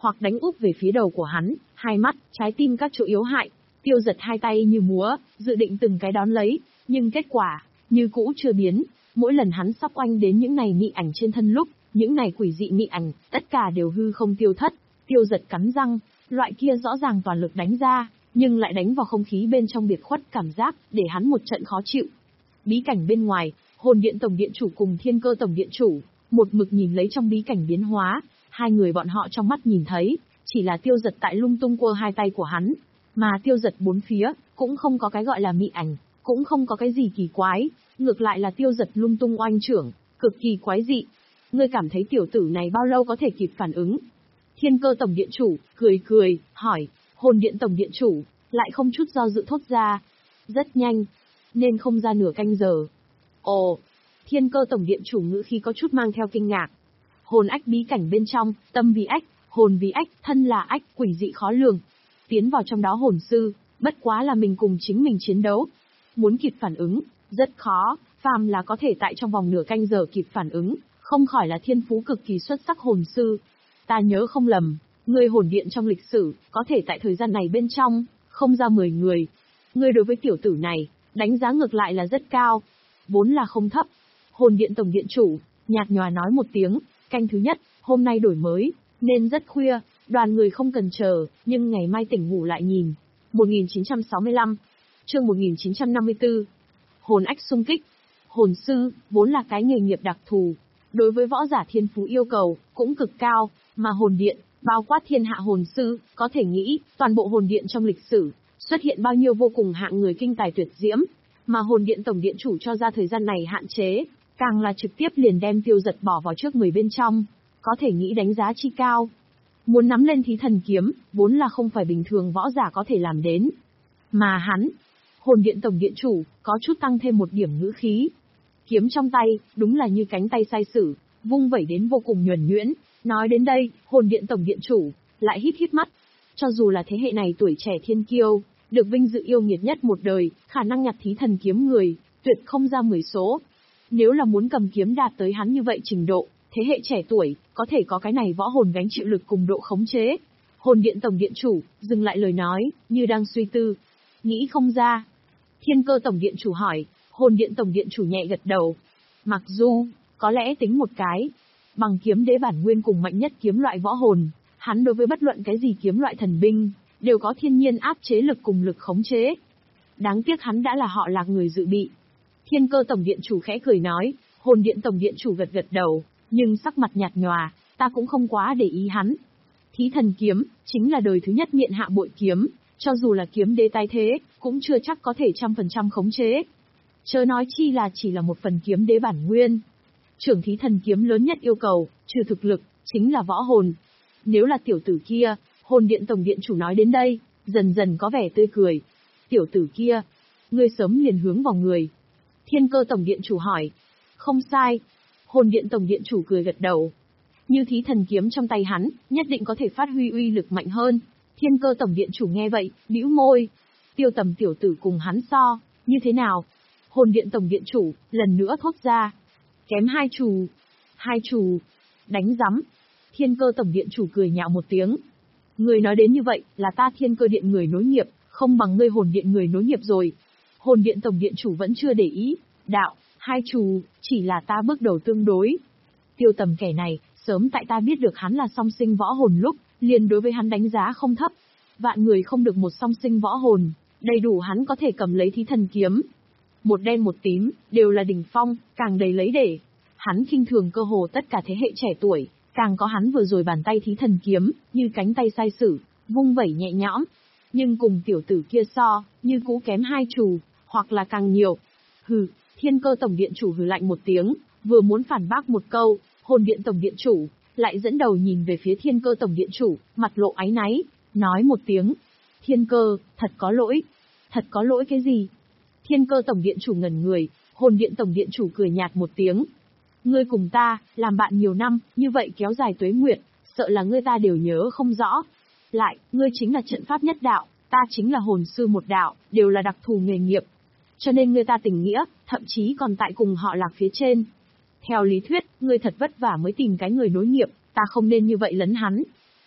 hoặc đánh úp về phía đầu của hắn, hai mắt, trái tim các chỗ yếu hại. Tiêu Giật hai tay như múa, dự định từng cái đón lấy, nhưng kết quả, như cũ chưa biến. Mỗi lần hắn sắp oanh đến những này mị ảnh trên thân lúc, những này quỷ dị mị ảnh, tất cả đều hư không tiêu thất. Tiêu Giật cắn răng, loại kia rõ ràng toàn lực đánh ra, nhưng lại đánh vào không khí bên trong biệt khuất cảm giác, để hắn một trận khó chịu. Bí cảnh bên ngoài, Hồn Điện Tổng Điện Chủ cùng Thiên Cơ Tổng Điện Chủ, một mực nhìn lấy trong bí cảnh biến hóa, hai người bọn họ trong mắt nhìn thấy, chỉ là Tiêu Giật tại lung tung quơ hai tay của hắn, mà Tiêu Giật bốn phía, cũng không có cái gọi là mị ảnh, cũng không có cái gì kỳ quái, ngược lại là Tiêu Giật lung tung oanh trưởng, cực kỳ quái dị. Ngươi cảm thấy tiểu tử này bao lâu có thể kịp phản ứng? Thiên Cơ Tổng Điện Chủ, cười cười, hỏi, Hồn Điện Tổng Điện Chủ, lại không chút do dự thốt ra. Rất nhanh, nên không ra nửa canh giờ. Ồ, Thiên Cơ Tổng Điện Chủ ngữ khí có chút mang theo kinh ngạc. Hồn ách bí cảnh bên trong, tâm vì ách, hồn vì ách, thân là ách, quỷ dị khó lường. Tiến vào trong đó hồn sư, bất quá là mình cùng chính mình chiến đấu. Muốn kịp phản ứng, rất khó, phàm là có thể tại trong vòng nửa canh giờ kịp phản ứng, không khỏi là thiên phú cực kỳ xuất sắc hồn sư. Ta nhớ không lầm, người hồn điện trong lịch sử, có thể tại thời gian này bên trong, không ra mười người. Ngươi đối với tiểu tử này, đánh giá ngược lại là rất cao, vốn là không thấp. Hồn Điện Tổng Điện Chủ, nhạt nhòa nói một tiếng, canh thứ nhất, hôm nay đổi mới, nên rất khuya, đoàn người không cần chờ, nhưng ngày mai tỉnh ngủ lại nhìn. một nghìn chín trăm sáu mươi lăm, chương một nghìn chín trăm năm mươi tư, hồn ách xung kích. Hồn sư, vốn là cái nghề nghiệp đặc thù, đối với võ giả thiên phú yêu cầu, cũng cực cao, mà hồn điện, bao quát thiên hạ hồn sư, có thể nghĩ, toàn bộ hồn điện trong lịch sử, xuất hiện bao nhiêu vô cùng hạng người kinh tài tuyệt diễm, mà hồn điện tổng điện chủ cho ra thời gian này hạn chế, càng là trực tiếp liền đem Tiêu Giật bỏ vào trước mười bên trong, có thể nghĩ đánh giá chi cao. Muốn nắm lên thí thần kiếm, vốn là không phải bình thường võ giả có thể làm đến. Mà hắn, hồn điện tổng điện chủ, có chút tăng thêm một điểm ngữ khí. Kiếm trong tay, đúng là như cánh tay sai sử, vung vẩy đến vô cùng nhuần nhuyễn. Nói đến đây, hồn điện tổng điện chủ, lại híp híp mắt. Cho dù là thế hệ này tuổi trẻ thiên kiêu, được vinh dự yêu nghiệt nhất một đời, khả năng nhặt thí thần kiếm người, tuyệt không ra mười số. Nếu là muốn cầm kiếm đạt tới hắn như vậy trình độ, thế hệ trẻ tuổi, có thể có cái này võ hồn gánh chịu lực cùng độ khống chế. Hồn điện tổng điện chủ, dừng lại lời nói, như đang suy tư. Nghĩ không ra. Thiên Cơ Tổng Điện Chủ hỏi, hồn điện tổng điện chủ nhẹ gật đầu. Mặc dù, có lẽ tính một cái, bằng kiếm đế bản nguyên cùng mạnh nhất kiếm loại võ hồn, hắn đối với bất luận cái gì kiếm loại thần binh, đều có thiên nhiên áp chế lực cùng lực khống chế. Đáng tiếc hắn đã là họ Lạc người dự bị. Thiên Cơ Tổng Điện Chủ khẽ cười nói, hồn điện tổng điện chủ gật gật đầu, nhưng sắc mặt nhạt nhòa, ta cũng không quá để ý hắn. Thí thần kiếm, chính là đời thứ nhất miện hạ bội kiếm, cho dù là kiếm đế tái thế, cũng chưa chắc có thể trăm phần trăm khống chế. Chớ nói chi là chỉ là một phần kiếm đế bản nguyên. Trưởng thí thần kiếm lớn nhất yêu cầu, trừ thực lực, chính là võ hồn. Nếu là tiểu tử kia, hồn điện tổng điện chủ nói đến đây, dần dần có vẻ tươi cười. Tiểu tử kia, ngươi sớm liền hướng vào người. Thiên Cơ Tổng Điện Chủ hỏi. Không sai. Hồn điện tổng điện chủ cười gật đầu. Như thí thần kiếm trong tay hắn, nhất định có thể phát huy uy lực mạnh hơn. Thiên Cơ Tổng Điện Chủ nghe vậy, bĩu môi. Tiêu Tầm tiểu tử cùng hắn so, như thế nào? Hồn điện tổng điện chủ, lần nữa thốt ra. Kém hai chù. Hai chù. Đánh rắm. Thiên Cơ Tổng Điện Chủ cười nhạo một tiếng. Người nói đến như vậy, là ta Thiên Cơ Điện người nối nghiệp, không bằng ngươi hồn điện người nối nghiệp rồi. Hồn điện tổng điện chủ vẫn chưa để ý. Đạo, hai chù, chỉ là ta bước đầu tương đối. Tiêu Tầm kẻ này, sớm tại ta biết được hắn là song sinh võ hồn lúc, liền đối với hắn đánh giá không thấp. Vạn người không được một song sinh võ hồn, đầy đủ hắn có thể cầm lấy thí thần kiếm. Một đen một tím, đều là đỉnh phong, càng đầy lấy để. Hắn khinh thường cơ hồ tất cả thế hệ trẻ tuổi, càng có hắn vừa rồi bàn tay thí thần kiếm, như cánh tay sai sử, vung vẩy nhẹ nhõm. Nhưng cùng tiểu tử kia so, như cũ kém hai chù, hoặc là càng nhiều. Hừ, Thiên Cơ Tổng Điện Chủ hừ lạnh một tiếng, vừa muốn phản bác một câu, hồn điện tổng điện chủ, lại dẫn đầu nhìn về phía Thiên Cơ Tổng Điện Chủ, mặt lộ áy náy, nói một tiếng. Thiên Cơ, thật có lỗi. Thật có lỗi cái gì? Thiên Cơ Tổng Điện Chủ ngẩn người, hồn điện tổng điện chủ cười nhạt một tiếng. Ngươi cùng ta, làm bạn nhiều năm, như vậy kéo dài tuế nguyệt, sợ là ngươi ta đều nhớ không rõ. Lại, ngươi chính là trận pháp nhất đạo, ta chính là hồn sư một đạo, đều là đặc thù nghề nghiệp. Cho nên ngươi ta tình nghĩa, thậm chí còn tại cùng họ Lạc phía trên. Theo lý thuyết, ngươi thật vất vả mới tìm cái người nối nghiệp, ta không nên như vậy lấn hắn.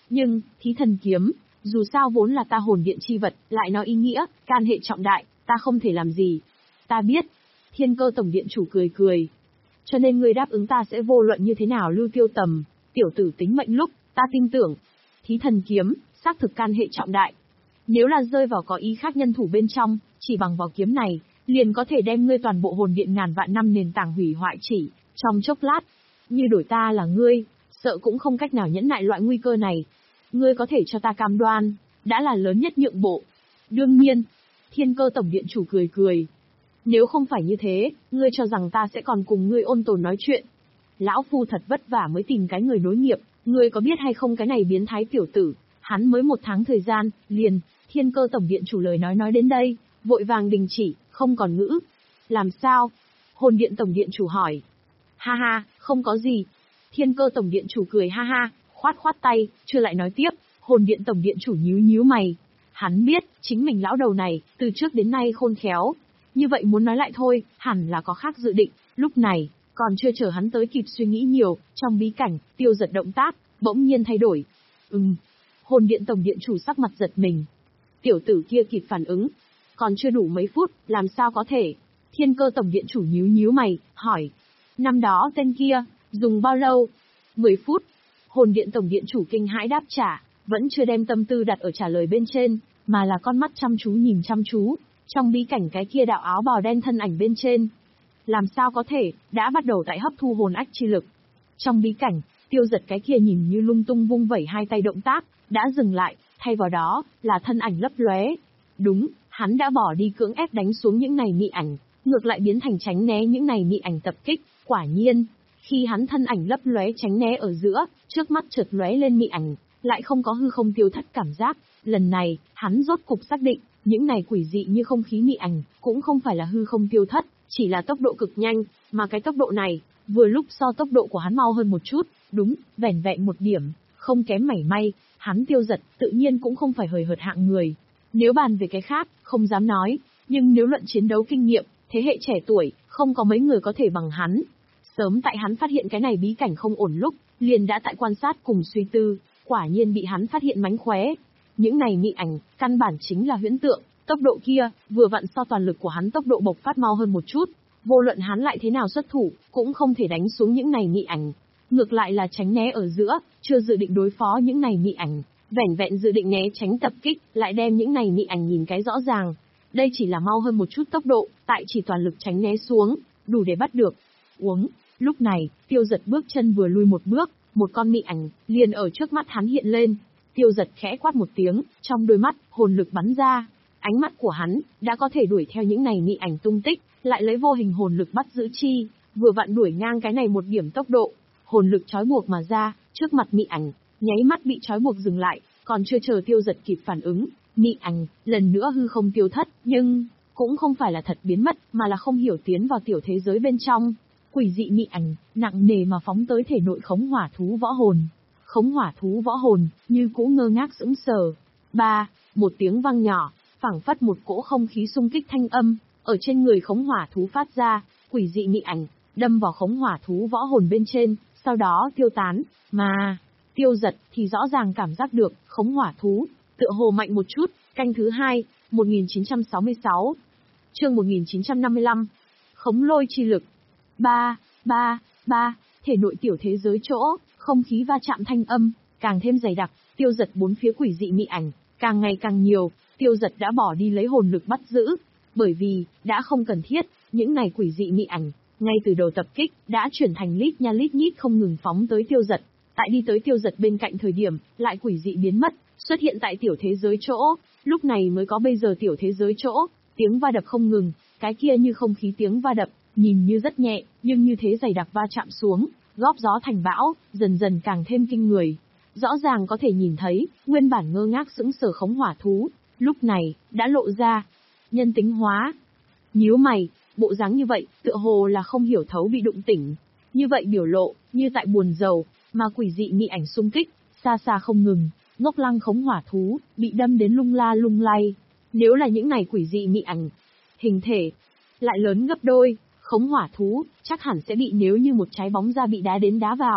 Nhưng, thí thần kiếm, dù sao vốn là ta hồn điện chi vật, lại nói ý nghĩa, can hệ trọng đại, ta không thể làm gì. Ta biết. Thiên Cơ tổng điện chủ cười cười. Cho nên ngươi đáp ứng ta sẽ vô luận như thế nào lưu tiêu tầm, tiểu tử tính mệnh lúc, ta tin tưởng. Thí thần kiếm, xác thực can hệ trọng đại. Nếu là rơi vào có ý khác nhân thủ bên trong, chỉ bằng vào kiếm này, liền có thể đem ngươi toàn bộ hồn điện ngàn vạn năm nền tảng hủy hoại chỉ, trong chốc lát. Như đổi ta là ngươi, sợ cũng không cách nào nhẫn nại loại nguy cơ này. Ngươi có thể cho ta cam đoan, đã là lớn nhất nhượng bộ. Đương nhiên. Thiên Cơ tổng điện chủ cười cười. Nếu không phải như thế, ngươi cho rằng ta sẽ còn cùng ngươi ôn tồn nói chuyện. Lão phu thật vất vả mới tìm cái người nối nghiệp, ngươi có biết hay không cái này biến thái tiểu tử, hắn mới một tháng thời gian, liền. Thiên Cơ tổng điện chủ lời nói nói đến đây, vội vàng đình chỉ, không còn ngữ. Làm sao? Hồn điện tổng điện chủ hỏi. Ha ha, không có gì. Thiên Cơ tổng điện chủ cười ha ha, khoát khoát tay, chưa lại nói tiếp. Hồn điện tổng điện chủ nhíu nhíu mày. Hắn biết, chính mình lão đầu này, từ trước đến nay khôn khéo. Như vậy muốn nói lại thôi, hẳn là có khác dự định. Lúc này, còn chưa chờ hắn tới kịp suy nghĩ nhiều, trong bí cảnh, Tiêu Giật động tác, bỗng nhiên thay đổi. Ừm. Hồn điện tổng điện chủ sắc mặt giật mình. Tiểu tử kia kịp phản ứng. Còn chưa đủ mấy phút, làm sao có thể? Thiên Cơ tổng điện chủ nhíu nhíu mày, hỏi. Năm đó tên kia, dùng bao lâu? Mười phút. Hồn điện tổng điện chủ kinh hãi đáp trả, vẫn chưa đem tâm tư đặt ở trả lời bên trên, mà là con mắt chăm chú nhìn chăm chú, trong bí cảnh cái kia đạo áo bào đen thân ảnh bên trên. Làm sao có thể, đã bắt đầu tại hấp thu hồn ách chi lực. Trong bí cảnh, Tiêu Giật cái kia nhìn như lung tung vung vẩy hai tay động tác, đã dừng lại, thay vào đó, là thân ảnh lấp lóe. Đúng, hắn đã bỏ đi cưỡng ép đánh xuống những này mị ảnh, ngược lại biến thành tránh né những này mị ảnh tập kích, quả nhiên. Khi hắn thân ảnh lấp lóe tránh né ở giữa, trước mắt chợt lóe lên mị ảnh, lại không có hư không tiêu thất cảm giác. Lần này, hắn rốt cục xác định, những này quỷ dị như không khí mị ảnh, cũng không phải là hư không tiêu thất, chỉ là tốc độ cực nhanh, mà cái tốc độ này, vừa lúc so tốc độ của hắn mau hơn một chút, đúng, vẻn vẹn một điểm, không kém mảy may, hắn Tiêu Giật, tự nhiên cũng không phải hời hợt hạng người. Nếu bàn về cái khác, không dám nói, nhưng nếu luận chiến đấu kinh nghiệm, thế hệ trẻ tuổi, không có mấy người có thể bằng hắn. Sớm tại hắn phát hiện cái này bí cảnh không ổn lúc, liền đã tại quan sát cùng suy tư, quả nhiên bị hắn phát hiện mánh khóe. Những này mị ảnh, căn bản chính là huyễn tượng, tốc độ kia, vừa vặn so toàn lực của hắn tốc độ bộc phát mau hơn một chút. Vô luận hắn lại thế nào xuất thủ, cũng không thể đánh xuống những này mị ảnh. Ngược lại là tránh né ở giữa, chưa dự định đối phó những này mị ảnh, vẻn vẹn dự định né tránh tập kích, lại đem những này mị ảnh nhìn cái rõ ràng. Đây chỉ là mau hơn một chút tốc độ, tại chỉ toàn lực tránh né xuống, đủ để bắt được. Uống. Lúc này, Tiêu Giật bước chân vừa lui một bước, một con mị ảnh liền ở trước mắt hắn hiện lên. Tiêu Giật khẽ quát một tiếng, trong đôi mắt hồn lực bắn ra. Ánh mắt của hắn đã có thể đuổi theo những này mị ảnh tung tích, lại lấy vô hình hồn lực bắt giữ chi, vừa vặn đuổi ngang cái này một điểm tốc độ. Hồn lực trói buộc mà ra, trước mặt mị ảnh, nháy mắt bị trói buộc dừng lại, còn chưa chờ Tiêu Giật kịp phản ứng, mị ảnh lần nữa hư không tiêu thất, nhưng cũng không phải là thật biến mất, mà là không hiểu tiến vào tiểu thế giới bên trong. Quỷ dị mị ảnh, nặng nề mà phóng tới thể nội khống hỏa thú võ hồn. Khống hỏa thú võ hồn, như cũ ngơ ngác sững sờ. Ba, một tiếng vang nhỏ, phảng phất một cỗ không khí xung kích thanh âm, ở trên người khống hỏa thú phát ra, quỷ dị mị ảnh, đâm vào khống hỏa thú võ hồn bên trên, sau đó tiêu tán, mà Tiêu Giật thì rõ ràng cảm giác được, khống hỏa thú, tựa hồ mạnh một chút. Canh thứ hai, một nghìn chín trăm sáu mươi sáu. Chương một nghìn chín trăm năm mươi lăm. Khống lôi chi lực. Ba, ba, ba, thể nội tiểu thế giới chỗ, không khí va chạm thanh âm, càng thêm dày đặc, Tiêu Giật bốn phía quỷ dị mị ảnh, càng ngày càng nhiều, Tiêu Giật đã bỏ đi lấy hồn lực bắt giữ, bởi vì, đã không cần thiết, những này quỷ dị mị ảnh, ngay từ đầu tập kích, đã chuyển thành lít nha lít nhít không ngừng phóng tới Tiêu Giật, tại đi tới Tiêu Giật bên cạnh thời điểm, lại quỷ dị biến mất, xuất hiện tại tiểu thế giới chỗ, lúc này mới có bây giờ tiểu thế giới chỗ, tiếng va đập không ngừng, cái kia như không khí tiếng va đập, nhìn như rất nhẹ, nhưng như thế dày đặc va chạm xuống, góp gió thành bão, dần dần càng thêm kinh người. Rõ ràng có thể nhìn thấy, nguyên bản ngơ ngác sững sờ khống hỏa thú, lúc này, đã lộ ra, nhân tính hóa. Nhíu mày, bộ dáng như vậy, tựa hồ là không hiểu thấu bị đụng tỉnh. Như vậy biểu lộ, như tại buồn rầu, mà quỷ dị mị ảnh xung kích, xa xa không ngừng, ngốc lăng khống hỏa thú, bị đâm đến lung la lung lay. Nếu là những này quỷ dị mị ảnh, hình thể, lại lớn gấp đôi, khống hỏa thú, chắc hẳn sẽ bị nếu như một trái bóng ra bị đá đến đá vào.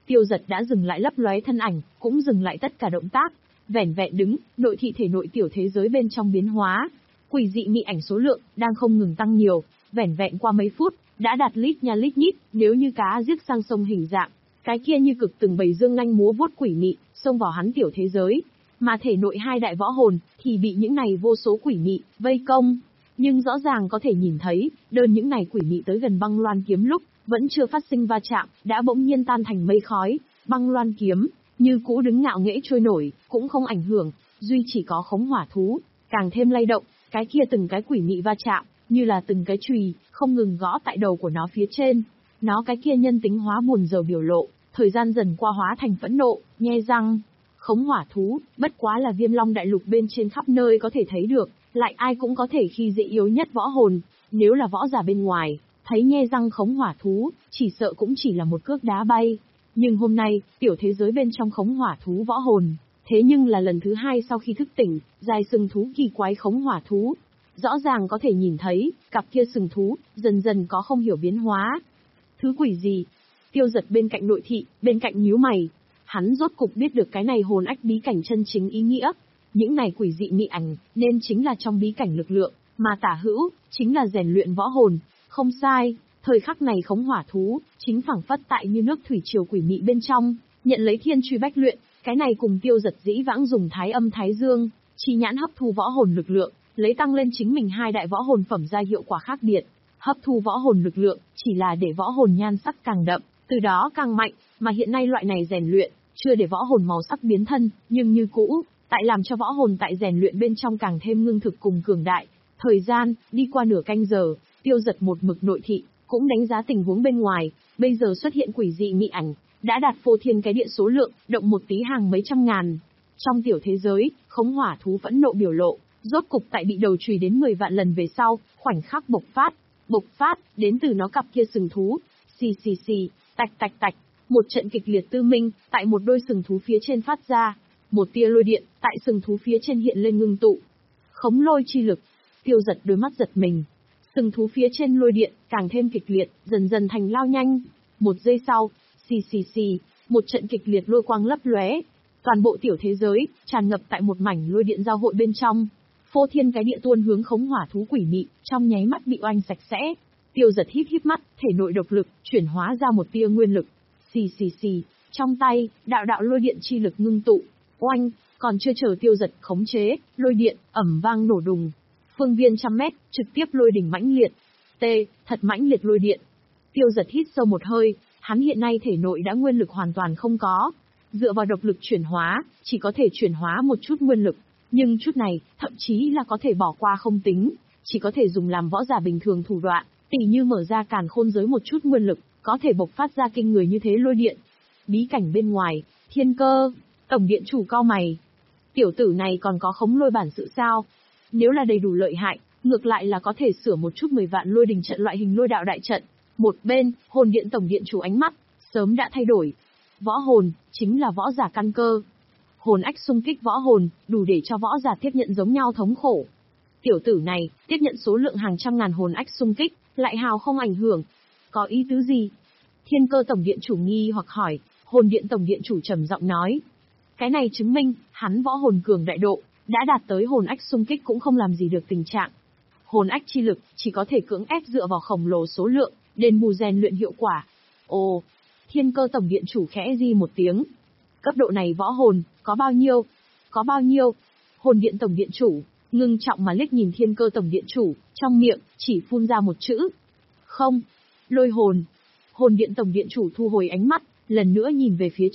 Tiêu Giật đã dừng lại lấp lóe thân ảnh, cũng dừng lại tất cả động tác, vẻn vẹn đứng, nội thị thể nội tiểu thế giới bên trong biến hóa. Quỷ dị mị ảnh số lượng đang không ngừng tăng nhiều, vẻn vẹn qua mấy phút, đã đạt lít nha lít nhít, nếu như cá giết sang sông hình dạng, cái kia như cực từng bầy dương nhanh múa vuốt quỷ mị, xông vào hắn tiểu thế giới, mà thể nội hai đại võ hồn thì bị những này vô số quỷ mị vây công. Nhưng rõ ràng có thể nhìn thấy, đơn những này quỷ mị tới gần băng loan kiếm lúc, vẫn chưa phát sinh va chạm, đã bỗng nhiên tan thành mây khói, băng loan kiếm như cũ đứng ngạo nghễ trôi nổi, cũng không ảnh hưởng, duy chỉ có khống hỏa thú càng thêm lay động, cái kia từng cái quỷ mị va chạm, như là từng cái chùy, không ngừng gõ tại đầu của nó phía trên. Nó cái kia nhân tính hóa buồn rầu biểu lộ, thời gian dần qua hóa thành phẫn nộ, nhe răng. Khống hỏa thú, bất quá là Viêm Long đại lục bên trên khắp nơi có thể thấy được, lại ai cũng có thể khi dễ yếu nhất võ hồn, nếu là võ giả bên ngoài, thấy nhe răng khống hỏa thú, chỉ sợ cũng chỉ là một cước đá bay. Nhưng hôm nay, tiểu thế giới bên trong khống hỏa thú võ hồn, thế nhưng là lần thứ hai sau khi thức tỉnh, dài sừng thú kỳ quái khống hỏa thú. Rõ ràng có thể nhìn thấy, cặp kia sừng thú, dần dần có không hiểu biến hóa. Thứ quỷ gì? Tiêu Giật bên cạnh nội thị, bên cạnh nhíu mày. Hắn rốt cục biết được cái này hồn ách bí cảnh chân chính ý nghĩa. Những này quỷ dị mị ảnh, nên chính là trong bí cảnh lực lượng, mà tả hữu, chính là rèn luyện võ hồn. Không sai, thời khắc này khống hỏa thú, chính phảng phất tại như nước thủy triều quỷ mị bên trong, nhận lấy thiên truy bách luyện, cái này cùng Tiêu Giật dĩ vãng dùng thái âm thái dương, chi nhãn hấp thu võ hồn lực lượng, lấy tăng lên chính mình hai đại võ hồn phẩm ra hiệu quả khác biệt. Hấp thu võ hồn lực lượng, chỉ là để võ hồn nhan sắc càng đậm, từ đó càng mạnh, mà hiện nay loại này rèn luyện, chưa để võ hồn màu sắc biến thân, nhưng như cũ, tại làm cho võ hồn tại rèn luyện bên trong càng thêm ngưng thực cùng cường đại. Thời gian, đi qua nửa canh giờ, Tiêu Giật một mực nội thị, cũng đánh giá tình huống bên ngoài, bây giờ xuất hiện quỷ dị mị ảnh, đã đạt phô thiên cái địa số lượng, động một tí hàng mấy trăm ngàn. Trong tiểu thế giới, khống hỏa thú phẫn nộ biểu lộ, rốt cục tại bị đầu chùy đến mười vạn lần về sau, khoảnh khắc bộc phát, bộc phát, đến từ nó cặp kia sừng thú, xì xì xì, tạch tạch tạch, một trận kịch liệt tư minh, tại một đôi sừng thú phía trên phát ra, một tia lôi điện, tại sừng thú phía trên hiện lên ngưng tụ. Khống lôi chi lực, Tiêu Giật đôi mắt giật mình. Sừng thú phía trên lôi điện, càng thêm kịch liệt, dần dần thành lao nhanh. Một giây sau, xì xì xì, một trận kịch liệt lôi quang lấp lóe. Toàn bộ tiểu thế giới, tràn ngập tại một mảnh lôi điện giao hội bên trong. Phô thiên cái địa tuôn hướng khống hỏa thú quỷ mị, trong nháy mắt bị oanh sạch sẽ. Tiêu Giật híp híp mắt, thể nội độc lực, chuyển hóa ra một tia nguyên lực. Xì xì xì, trong tay, đạo đạo lôi điện chi lực ngưng tụ. Oanh, còn chưa chờ Tiêu Giật khống chế, lôi điện, ẩm vang nổ đùng. Phương viên trăm mét, trực tiếp lôi đỉnh mãnh liệt. T, thật mãnh liệt lôi điện. Tiêu Giật hít sâu một hơi, hắn hiện nay thể nội đã nguyên lực hoàn toàn không có. Dựa vào độc lực chuyển hóa, chỉ có thể chuyển hóa một chút nguyên lực. Nhưng chút này, thậm chí là có thể bỏ qua không tính, chỉ có thể dùng làm võ giả bình thường thủ đoạn, tỉ như mở ra càn khôn giới một chút nguyên lực, có thể bộc phát ra kinh người như thế lôi điện. Bí cảnh bên ngoài, Thiên Cơ, tổng điện chủ cau mày. Tiểu tử này còn có khống lôi bản sự sao? Nếu là đầy đủ lợi hại, ngược lại là có thể sửa một chút mười vạn lôi đình trận loại hình lôi đạo đại trận. Một bên, hồn điện tổng điện chủ ánh mắt, sớm đã thay đổi. Võ hồn, chính là võ giả căn cơ. Hồn ách xung kích võ hồn, đủ để cho võ giả tiếp nhận giống nhau thống khổ. Tiểu tử này, tiếp nhận số lượng hàng trăm ngàn hồn ách xung kích, lại hào không ảnh hưởng. Có ý tứ gì? Thiên Cơ tổng điện chủ nghi hoặc hỏi, hồn điện tổng điện chủ trầm giọng nói. Cái này chứng minh, hắn võ hồn cường đại độ, đã đạt tới hồn ách xung kích cũng không làm gì được tình trạng. Hồn ách chi lực, chỉ có thể cưỡng ép dựa vào khổng lồ số lượng, đền bù rèn luyện hiệu quả. Ồ, Thiên Cơ tổng điện chủ khẽ di một tiếng. Cấp độ này võ hồn, có bao nhiêu? Có bao nhiêu? Hồn điện tổng điện chủ, ngưng trọng mà liếc nhìn Thiên Cơ tổng điện chủ, trong miệng, chỉ phun ra một chữ. Không. Lôi hồn. Hồn điện tổng điện chủ thu hồi ánh mắt, lần nữa nhìn về phía